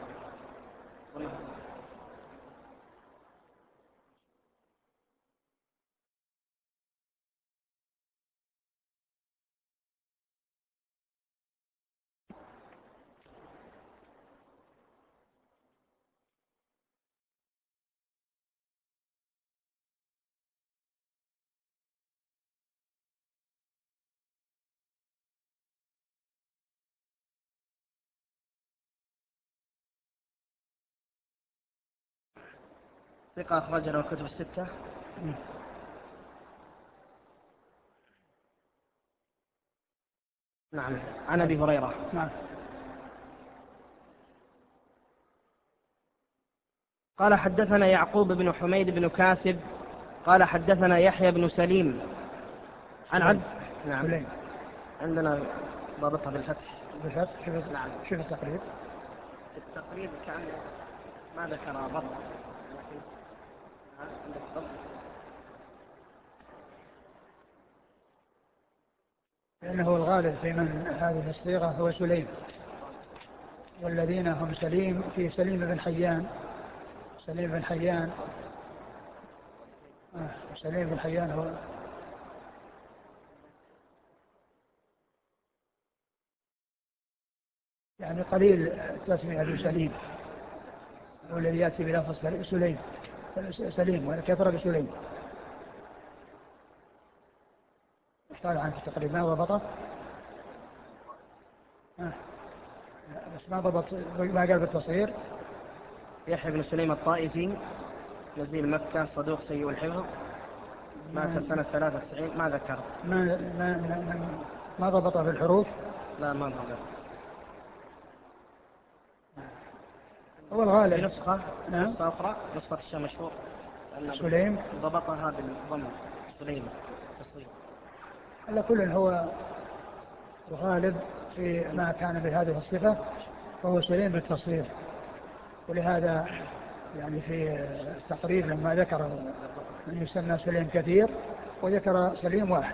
ثقة أخرج له الكتب الستة. نعم. عن أبي هريرة. نعم. قال حدثنا يعقوب بن حميد بن كاسب قال حدثنا يحيى بن سليم عن عبد نعم سليم. عندنا ضابطها بالفتح. بالفتح شوف. نعم. شوف التقريب. التقريب كان ما ذكر ضبط، لكن عندك ضبط. لأنه الغالب في من هذه الصيغة هو سليم، والذين هم سليم في سليم بن حيان. سليم بن حيان آه. سليم بن حيان هو يعني قليل التسمية بسليم، والذي يأتي بلفظ سليم سليم والكثرة بسليم. قال عنه تقريبا ما ضبطه آه. بس ما ضبط ما قال بالتصغير. يحيى بن سليم الطائفي نزيل مكة صدوق سيء الحفظ مات سنة ثلاثة وتسعين. ما ذكر ما ما ما, ما ضبطه في الحروف. لا ما ضبط. هو الغالب في نسخة نعم. نسخة أخرى نسخة الشام مشهور سليم ضبطها بالضم سليم تصغير. على كل هو الغالب في ما كان بهذه الصفة فهو سليم بالتصغير. ولهذا يعني في التقرير لما ذكر من يسمى سليم كثير وذكر سليم واحد.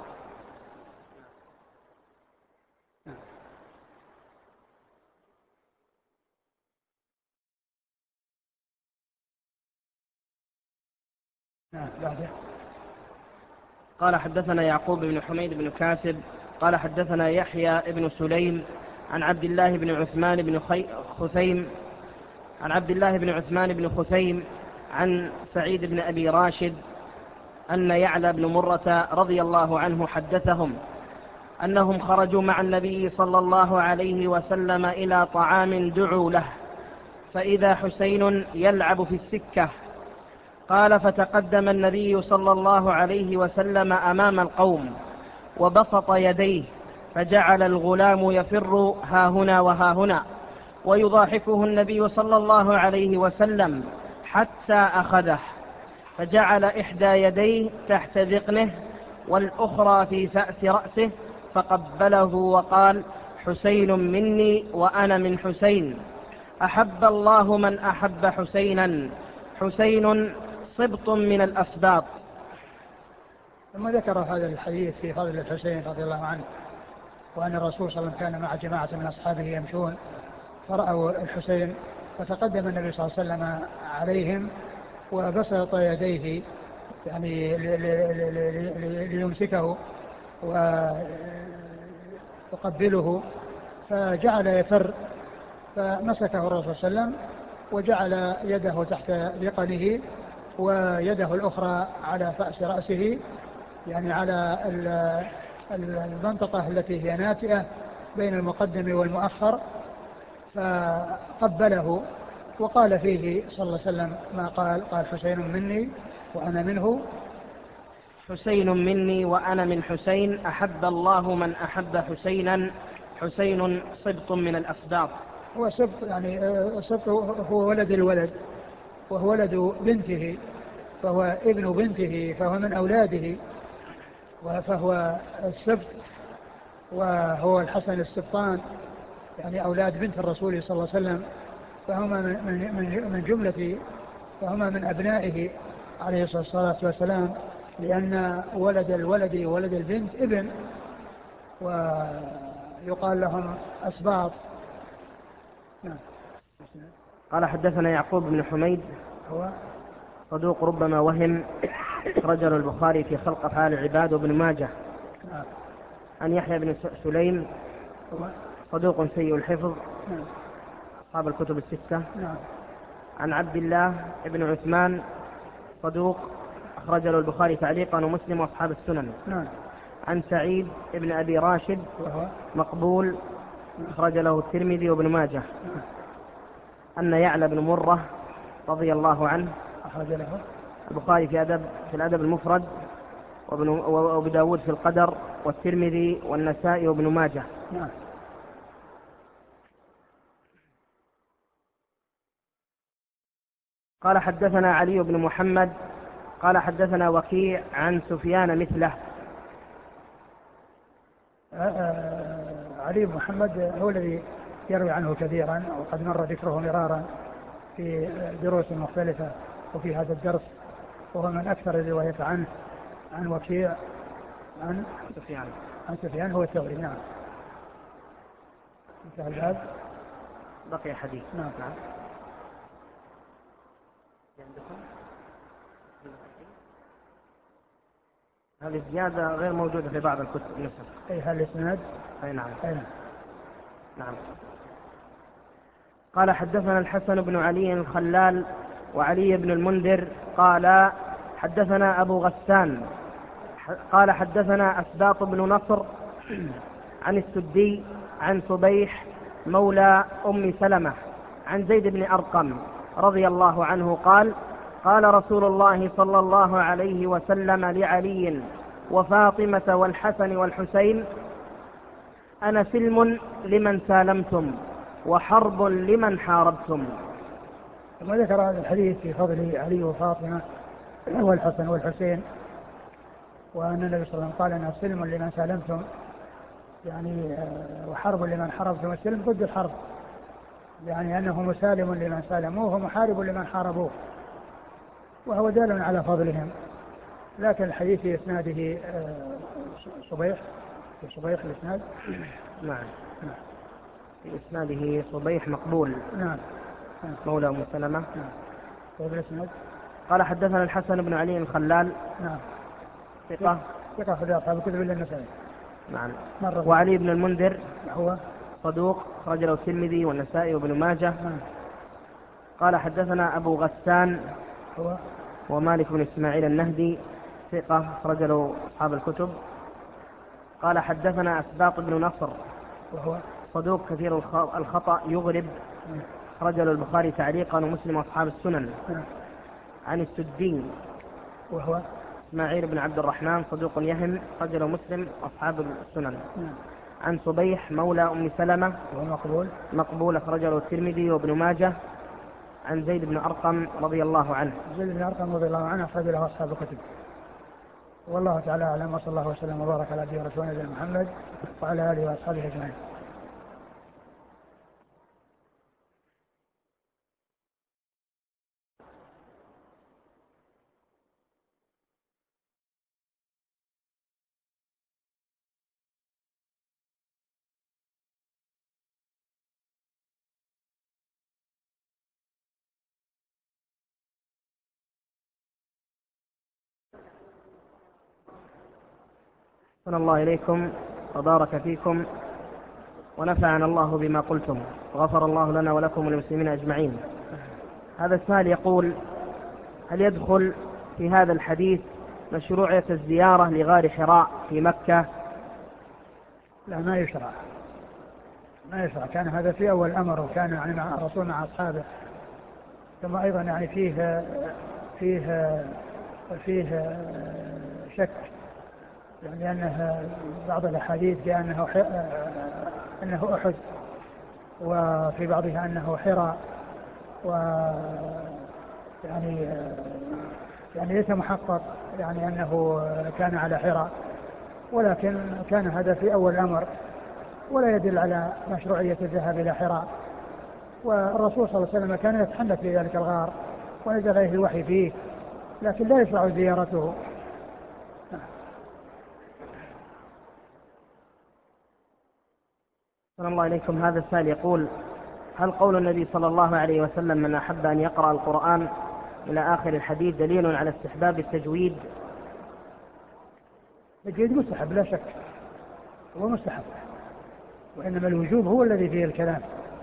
قال حدثنا يعقوب بن حميد بن كاسب قال حدثنا يحيى بن سليم عن عبد الله بن عثمان بن خثيم عن عبد الله بن عثمان بن خثيم عن سعيد بن أبي راشد أن يعلى بن مرة رضي الله عنه حدثهم أنهم خرجوا مع النبي صلى الله عليه وسلم إلى طعام دعوا له فإذا حسين يلعب في السكة. قال فتقدم النبي صلى الله عليه وسلم أمام القوم وبسط يديه فجعل الغلام يفر ها هنا وها هنا ويضاحكه النبي صلى الله عليه وسلم حتى أخذه فجعل إحدى يديه تحت ذقنه والأخرى في فأس رأسه فقبله وقال حسين مني وأنا من حسين أحب الله من أحب حسينا حسين صبط من الأسباط. ثم ذكر هذا الحديث في فضل الحسين رضي الله عنه وأن الرسول صلى الله عليه وسلم كان مع جماعة من أصحابه يمشون فرأوا الحسين فتقدم النبي صلى الله عليه وسلم عليهم وبسط يديه يعني ليمسكه ويقبله فجعل يفر فمسكه الرسول صلى الله عليه وسلم وجعل يده تحت ذقنه ويده الأخرى على فأس رأسه يعني على المنطقة التي هي ناتئة بين المقدم والمؤخر فقبله وقال فيه صلى الله عليه وسلم ما قال قال حسين مني وأنا منه حسين مني وأنا من حسين أحب الله من أحب حسينا حسين صبط من الأسباط. هو صبط يعني صبط هو ولد الولد وهو ولد بنته فهو ابن بنته فهو من أولاده فهو السبط وهو الحسن السبطان يعني أولاد بنت الرسول صلى الله عليه وسلم فهما من من جملة فهما من أبنائه عليه الصلاة والسلام لأن ولد الولد وولد البنت ابن ويقال لهم أسباط. قال حدثنا يعقوب بن حميد هو صدوق ربما وهم رجل البخاري في خلق أفعال العباد وابن ماجه. عن يحيى بن سليم صدوق سيء الحفظ أصحاب الكتب الستة. عن عبد الله بن عثمان صدوق أخرج له البخاري تعليقا ومسلم وأصحاب السنن. عن سعيد بن أبي راشد مقبول أخرج له الترمذي وابن ماجه. أن يعلى بن مرة رضي الله عنه أخرج له البخاري في أدب في الأدب المفرد وابن داود في القدر والترمذي والنسائي وابن ماجه. نعم. قال حدثنا علي بن محمد قال حدثنا وكيع عن سفيان مثله. علي بن محمد هو الذي يروي عنه كثيرا وقد مر ذكره مرارا في دروس مختلفة وفي هذا الدرس وهو من أكثر الرواية عنه عن وكيع عن سفيان عن سفيان هو الثوري. نعم. انتهى الباب بقي حديث. نعم. نعم. هذه الزيادة غير موجودة في بعض الكتب النسخ. أي هل الإسناد؟ أي نعم. أي نعم. نعم. قال حدثنا الحسن بن علي الخلال وعلي بن المنذر قال حدثنا أبو غسان قال حدثنا أسباط بن نصر عن السدي عن صبيح مولى أم سلمة عن زيد بن أرقم رضي الله عنه قال قال رسول الله صلى الله عليه وسلم لعلي وفاطمة والحسن والحسين أنا سلم لمن سالمتم وحرب لمن حاربتم. ثم ذكر هذا الحديث في فضل علي وفاطمة والحسن والحسين، وأن النبي صلى الله عليه وسلم قال أنا سلم لمن سالمتم، يعني وحرب لمن حاربتم. السلم ضد الحرب، يعني أنه مسالم لمن سالموه ومحارب لمن حاربوه، وهو دال على فضلهم. لكن الحديث في إسناده صبيح في صبيح الإسناد نعم في إسناده صبيح مقبول نعم مولى أم سلمة. نعم طيب الإسناد قال حدثنا الحسن بن علي الخلال نعم ثقة ثقة في أصحاب الكتب إلا النسائي. نعم. وعلي بن المنذر هو صدوق أخرج له الترمذي والنسائي وابن ماجه. نعم. قال حدثنا أبو غسان هو ومالك بن إسماعيل النهدي ثقة أخرج له أصحاب الكتب. قال حدثنا أسباط بن نصر وهو صدوق كثير الخطأ يغرب أخرج له البخاري تعليقا ومسلم وأصحاب السنن. عن السدي وهو إسماعيل بن عبد الرحمن صدوق يهم أخرج له مسلم وأصحاب السنن. عن صبيح مولى أم سلمة وهو مقبول مقبول أخرج له الترمذي وابن ماجه. عن زيد بن أرقم رضي الله عنه زيد بن أرقم رضي الله عنه أخرج له أصحاب الكتب. والله تعالى أعلم، وصلى الله وسلم وبارك على عبده ورسوله نبينا محمد وعلى آله وأصحابه أجمعين. صلى الله إليكم وبارك فيكم ونفعنا الله بما قلتم وغفر الله لنا ولكم وللمسلمين أجمعين. هذا السائل يقول: هل يدخل في هذا الحديث مشروعية الزيارة لغار حراء في مكة؟ لا، ما يشرع ما يشرع كان هذا في أول الأمر، وكان يعني مع الرسول مع أصحابه. ثم أيضا يعني فيه فيه فيه شك، يعني أنه بعض الأحاديث بأنه أنه أحد، وفي بعضها أنه حراء، و يعني يعني ليس محقق يعني أنه كان على حراء، ولكن كان هذا في أول الأمر ولا يدل على مشروعية الذهاب إلى حراء. والرسول صلى الله عليه وسلم كان يتحنث في ذلك الغار ونزل عليه الوحي فيه، لكن لا يشرع زيارته. صلى الله عليكم. هذا السائل يقول: هل قول النبي صلى الله عليه وسلم من أحب أن يقرأ القرآن إلى آخر الحديث دليل على استحباب التجويد؟ التجويد مستحب لا شك، هو مستحب، وإنما الوجوب هو الذي فيه الكلام.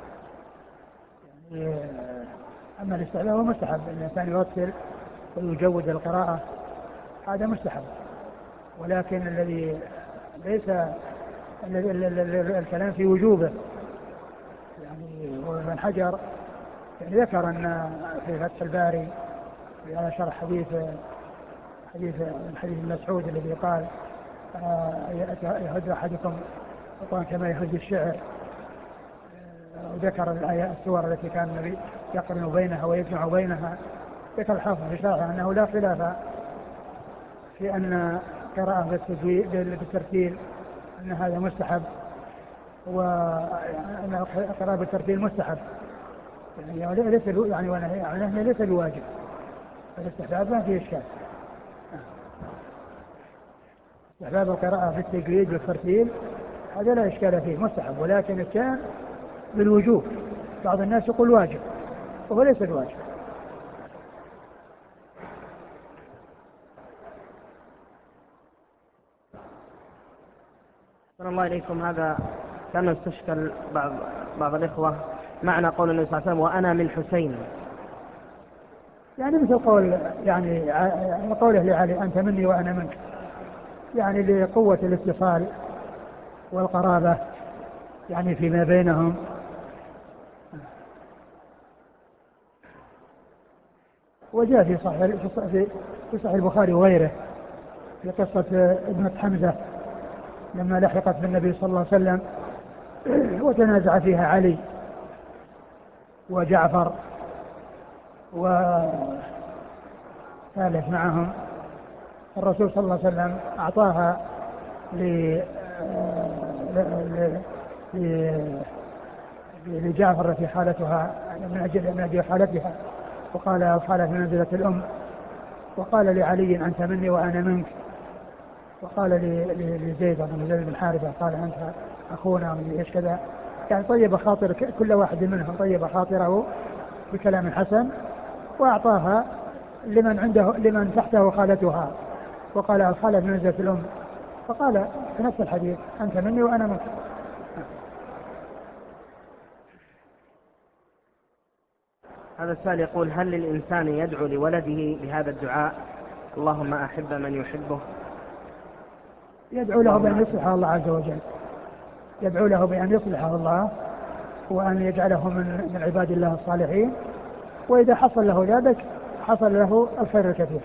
يعني أما الاستحباب هو مستحب، الإنسان يرتل ويجود القراءة، هذا مستحب. ولكن الذي ليس الكلام في وجوبه، يعني وابن حجر يعني ذكر أن في فتح الباري على شرح حديث حديث حديث مسعود الذي قال: يهد أحدكم القرآن كما يهد الشعر، وذكر الآية السور التي كان النبي يقرن بينها ويجمع بينها. ذكر الحافظ في شرحه أنه لا خلاف في أن قراءة بالترتيل أن هذا مستحب، وأن قراءة بالترتيل مستحب، يعني ليس يعني ونهي ليس بواجب، الاستحباب ما فيه إشكال. استحباب القراءة في التجويد بالترتيل هذا لا إشكال فيه، مستحب، ولكن كان بالوجوب. بعض الناس يقول واجب وهو ليس الواجب. صلى الله عليكم. هذا كان يستشكل بعض بعض الإخوة معنى قول النبي صلى الله عليه وسلم وأنا من حسين؟ يعني مثل قول يعني قوله لعلي أنت مني وأنا منك، يعني لقوة الاتصال والقرابة يعني فيما بينهم. وجاء في صحيح في صحيح البخاري وغيره في قصة ابنة حمزة لما لحقت بالنبي صلى الله عليه وسلم وتنازع فيها علي وجعفر وثالث معهم، الرسول صلى الله عليه وسلم أعطاها لجعفر في حالتها من أجل من أجل حالتها، وقال الخالة في منزلة الأم، وقال لعلي أنت مني وأنا منك، وقال لزيد بن زيد بن حارثة قال أنت أخونا إيش كذا، يعني طيب خاطر كل واحد منهم طيب خاطره بكلام حسن، وأعطاها لمن عنده لمن تحته خالتها، وقال الخالة في منزلة الأم، فقال في نفس الحديث أنت مني وأنا منك. هذا السؤال يقول هل للإنسان يدعو لولده بهذا الدعاء اللهم أحب من يحبه؟ يدعو له بأن يصلحه الله عز وجل، يدعو له بأن يصلحه الله وأن يجعله من من عباد الله الصالحين، وإذا حصل له ذلك حصل له الخير الكثير.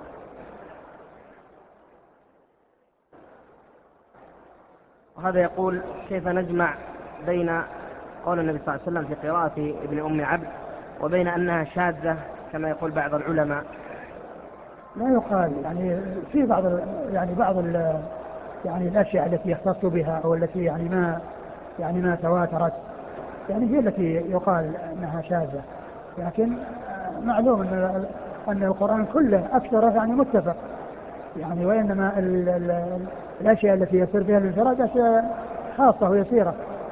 وهذا يقول كيف نجمع بين قول النبي صلى الله عليه وسلم في قراءة ابن أم عبد وبين أنها شاذة كما يقول بعض العلماء؟ لا يقال يعني في بعض يعني بعض يعني الأشياء التي يختص بها أو التي يعني ما يعني ما تواترت يعني هي التي يقال أنها شاذة، لكن معلوم أن أن القرآن كله أكثره يعني متفق يعني، وإنما ال ال الأشياء التي يصير فيها الانفراد أشياء خاصة ويسيرة.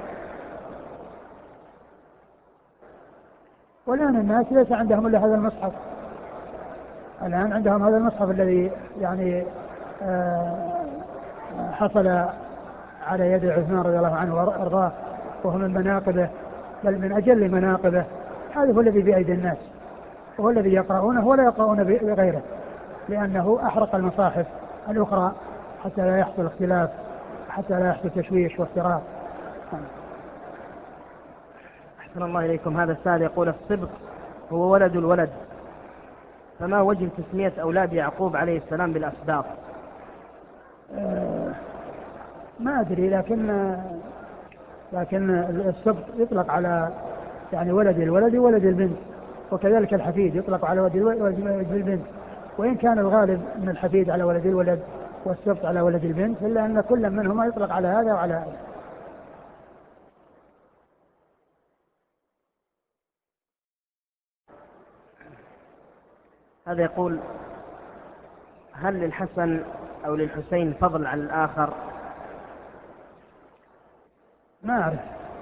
والآن الناس ليس عندهم إلا هذا المصحف، الآن عندهم هذا المصحف الذي يعني حصل على يد عثمان رضي الله عنه وارضاه، وهو من مناقبه بل من أجل مناقبه، هذا هو الذي بأيدي الناس وهو الذي يقرؤونه ولا يقرؤون بغيره، لأنه أحرق المصاحف الأخرى حتى لا يحصل اختلاف، حتى لا يحصل تشويش وافتراق. أحسن الله إليكم. هذا السائل يقول الصبط هو ولد الولد، فما وجه تسمية أولاد يعقوب عليه السلام بالأسباط؟ أه ما أدري، لكن لكن السبط يطلق على يعني ولد الولد وولد البنت، وكذلك الحفيد يطلق على ولد البنت، وإن كان الغالب من الحفيد على ولد الولد والسبط على ولد البنت، إلا أن كل منهما يطلق على هذا وعلى هذا. هذا يقول هل للحسن أو للحسين فضل على الآخر؟ ما أعرف.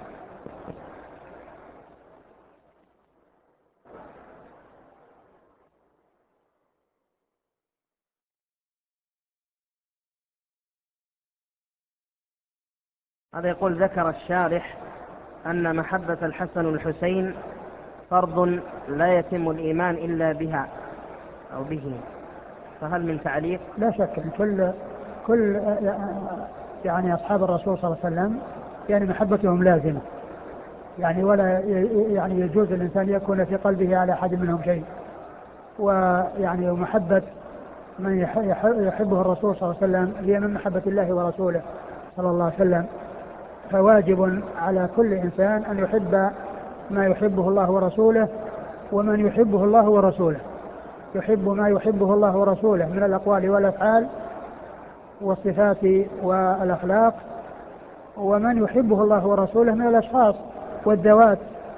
هذا يقول ذكر الشارح أن محبة الحسن والحسين فرض لا يتم الإيمان إلا بها أو به، فهل من تعليق؟ لا شك أن كل كل يعني أصحاب الرسول صلى الله عليه وسلم يعني محبتهم لازمة، يعني ولا يعني يجوز الإنسان يكون في قلبه على أحد منهم شيء، ويعني محبة من يحبه الرسول صلى الله عليه وسلم هي من محبة الله ورسوله صلى الله عليه وسلم، فواجب على كل إنسان أن يحب ما يحبه الله ورسوله، ومن يحبه الله ورسوله يحب ما يحبه الله ورسوله من الأقوال والأفعال والصفات والأخلاق، ومن يحبه الله ورسوله من الأشخاص والذوات.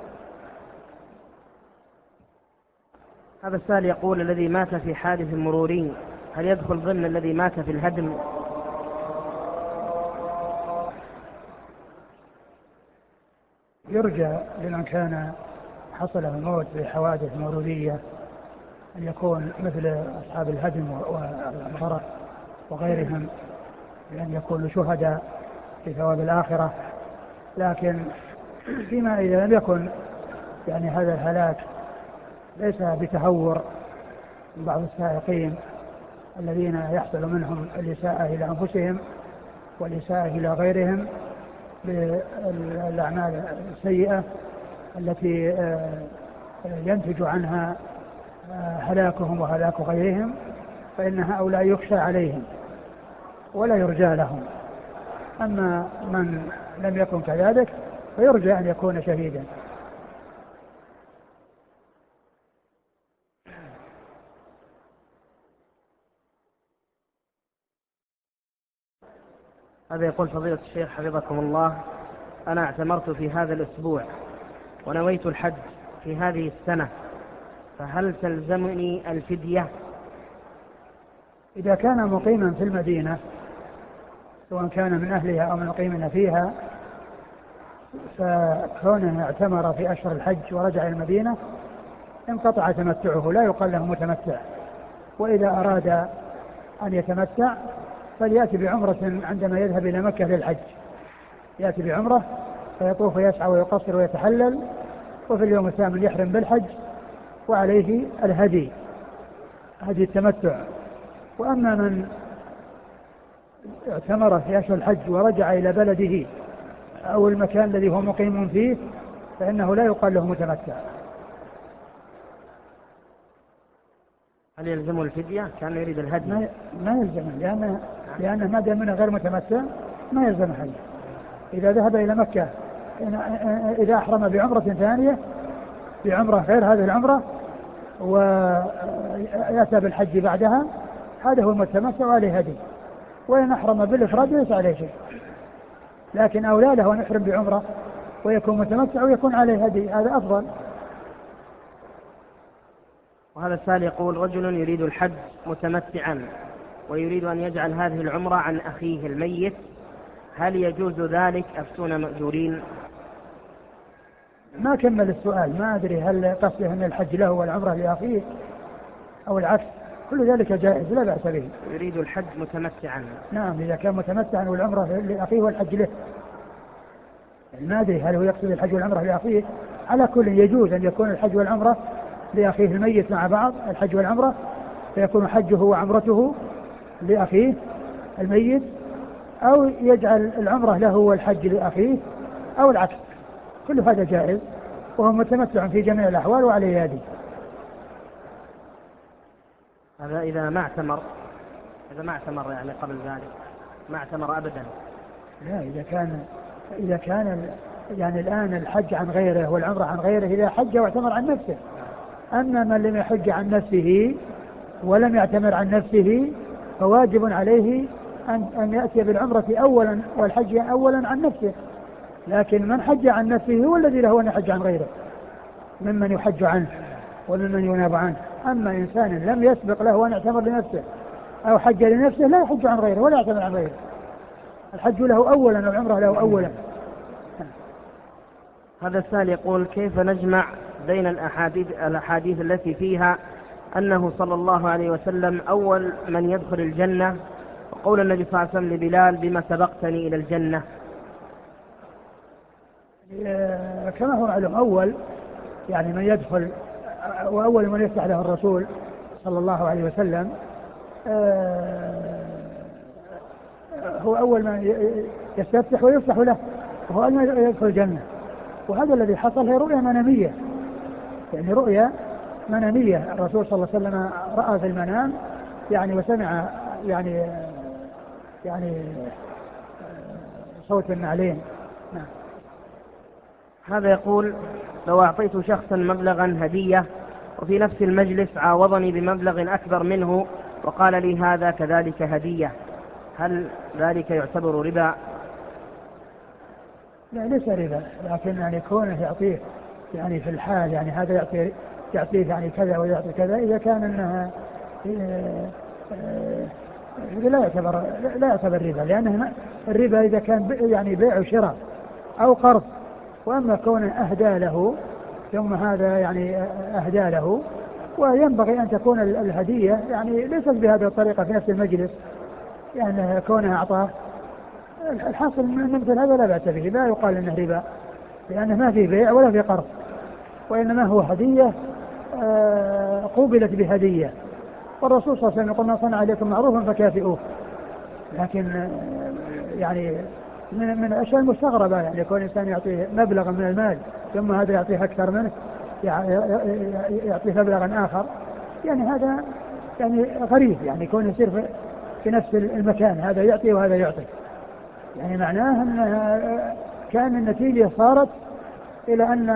هذا السائل يقول الذي مات في حادث مروري هل يدخل ضمن الذي مات في الهدم؟ يرجى لمن كان حصل له الموت في حوادث مرورية أن يكون مثل أصحاب الهدم والغرق وغيرهم، لأن يكونوا شهداء في ثواب الآخرة، لكن فيما إذا لم يكن يعني هذا الهلاك ليس بتهور من بعض السائقين الذين يحصل منهم الإساءة إلى أنفسهم والإساءة إلى غيرهم بالأعمال السيئة التي ينتج عنها هلاكهم وهلاك غيرهم، فإن هؤلاء يخشى عليهم ولا يرجى لهم. أما من لم يكن كذلك فيرجى أن يكون شهيدا. هذا يقول فضيلة الشيخ حفظكم الله: أنا اعتمرت في هذا الأسبوع ونويت الحج في هذه السنة، فهل تلزمني الفدية؟ إذا كان مقيما في المدينة سواء كان من أهلها أو من مقيمين فيها، فكونه اعتمر في أشهر الحج ورجع إلى المدينة انقطع تمتعه، لا يقال له متمتع. وإذا أراد أن يتمتع فليأتي بعمرة عندما يذهب إلى مكة للحج، يأتي بعمرة فيطوف ويسعى ويقصر ويتحلل، وفي اليوم الثامن يحرم بالحج وعليه الهدي، هدي التمتع. وأما من اعتمر في أشهر الحج ورجع إلى بلده أو المكان الذي هو مقيم فيه فإنه لا يقال له متمتع. هل يلزمه الفدية؟ كان يريد الهدي. ما, ما يلزمه، لأنه لأنه ما دام منه غير متمتع ما يلزم الهدي. إذا ذهب إلى مكة إذا أحرم بعمرة ثانية بعمرة غير هذه العمرة ويأتى بالحج بعدها، هذا هو المتمتع وعليه هدي. وإن أحرم بالإفراد ليس عليه شيء، لكن أولى له أن يحرم بعمرة ويكون متمتع ويكون عليه هدي، هذا أفضل. وهذا السائل يقول: رجل يريد الحج متمتعا ويريد أن يجعل هذه العمرة عن أخيه الميت، هل يجوز ذلك؟ أفتون مأجورين. ما كمل السؤال، ما أدري هل قصده أن الحج له والعمرة لأخيه أو العكس، كل ذلك جائز لا بأس به. يريد الحج متمتعا. نعم، إذا كان متمتعا والعمرة لأخيه والحج له. ما أدري هل هو يقصد الحج والعمرة لأخيه. على كل يجوز أن يكون الحج والعمرة لأخيه الميت مع بعض، الحج والعمرة، فيكون حجه وعمرته لأخيه الميت، أو يجعل العمرة له والحج لأخيه، أو العكس، كل هذا جائز وهو متمتع في جميع الأحوال وعليه هدي. هذا إذا ما اعتمر، إذا ما اعتمر يعني قبل ذلك ما اعتمر أبدا. لا، إذا كان إذا كان يعني الآن الحج عن غيره والعمرة عن غيره، إذا حج واعتمر عن نفسه. أما من لم يحج عن نفسه ولم يعتمر عن نفسه فواجب عليه أن, أن يأتي بالعمرة أولا والحج أولا عن نفسه. لكن من حج عن نفسه هو الذي له أن يحج عن غيره ممن يحج عنه وممن يناب عنه. أما إنسان لم يسبق له أن يعتمر لنفسه أو حج لنفسه لا يحج عن غيره ولا يعتمر عن غيره، الحج له أولا والعمرة له أولا. هذا السائل يقول: كيف نجمع بين الأحاديث, الأحاديث التي فيها أنه صلى الله عليه وسلم أول من يدخل الجنة، وقول النبي صلى الله عليه وسلم لبلال: بما سبقتني إلى الجنة؟ كما هو معلوم أول يعني من يدخل وأول من يفتح له الرسول صلى الله عليه وسلم هو أول من يستفتح ويفتح له، وهو أول من يدخل الجنة. وهذا الذي حصل هي رؤية منامية، يعني رؤية منامية. الرسول صلى الله عليه وسلم رأى في المنام يعني وسمع يعني يعني صوت النعلين. نعم. هذا يقول: لو أعطيت شخصا مبلغا هدية وفي نفس المجلس عاوضني بمبلغ أكبر منه وقال لي هذا كذلك هدية، هل ذلك يعتبر ربا؟ لا، ليس ربا، لكن يعني كونه يعطيه يعني في الحال يعني هذا يعطي يعطيه يعني كذا ويعطي كذا، إذا كان أنها لا يعتبر لا يعتبر ربا، لأنه الربا إذا كان يعني بيع وشراء أو قرض. وأما كونه أهدى له ثم هذا يعني أهدى له، وينبغي أن تكون الهدية يعني ليست بهذه الطريقة في نفس المجلس، يعني كونه أعطاه الحاصل من مثل هذا لا بأس به، لا يقال إنه ربا، لأنه ما في بيع ولا في قرض. وإنما هو هدية قوبلت بهدية. والرسول صلى الله عليه وسلم يقول: من صنع عليكم معروفا فكافئوه. لكن يعني من من الأشياء المستغربة يعني يكون الإنسان يعطيه مبلغا من المال ثم هذا يعطيه أكثر منه، يعطيه مبلغا آخر، يعني هذا يعني غريب، يعني يكون يصير في, في نفس المكان، هذا يعطي وهذا يعطي، يعني معناه أن كان النتيجة صارت إلى أن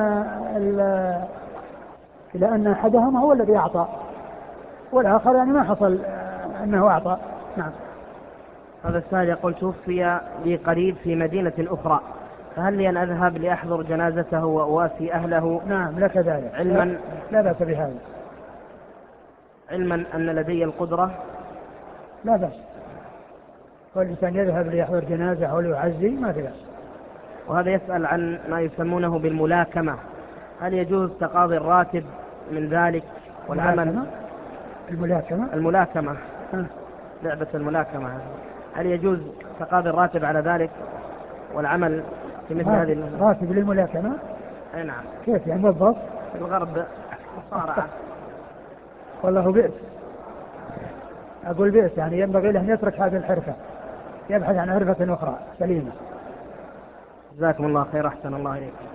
إلى أن أحدهم هو الذي أعطى والآخر يعني ما حصل أنه أعطى. نعم. هذا السائل يقول: توفي لي قريب في مدينة أخرى، فهل لي أن أذهب لأحضر جنازته وأواسي أهله؟ نعم لك ذلك، علما لا بأس بهذا، علما أن لدي القدرة. لا بأس، والإنسان يذهب ليحضر جنازة أو ليعزي ما في بأس. وهذا يسأل عن ما يسمونه بالملاكمة، هل يجوز تقاضي الراتب من ذلك والعمل؟ الملاكمة الملاكمة ها. لعبة الملاكمة، هل يجوز تقاضي الراتب على ذلك والعمل في مثل هذه المهنة؟ راتب للملاكمة؟ أي نعم. كيف يعني بالضبط؟ في الغرب مصارعة. والله بئس، أقول بئس، يعني ينبغي له أن يترك هذه الحرفة، يبحث عن حرفة أخرى سليمة. جزاكم الله خير، أحسن الله إليكم.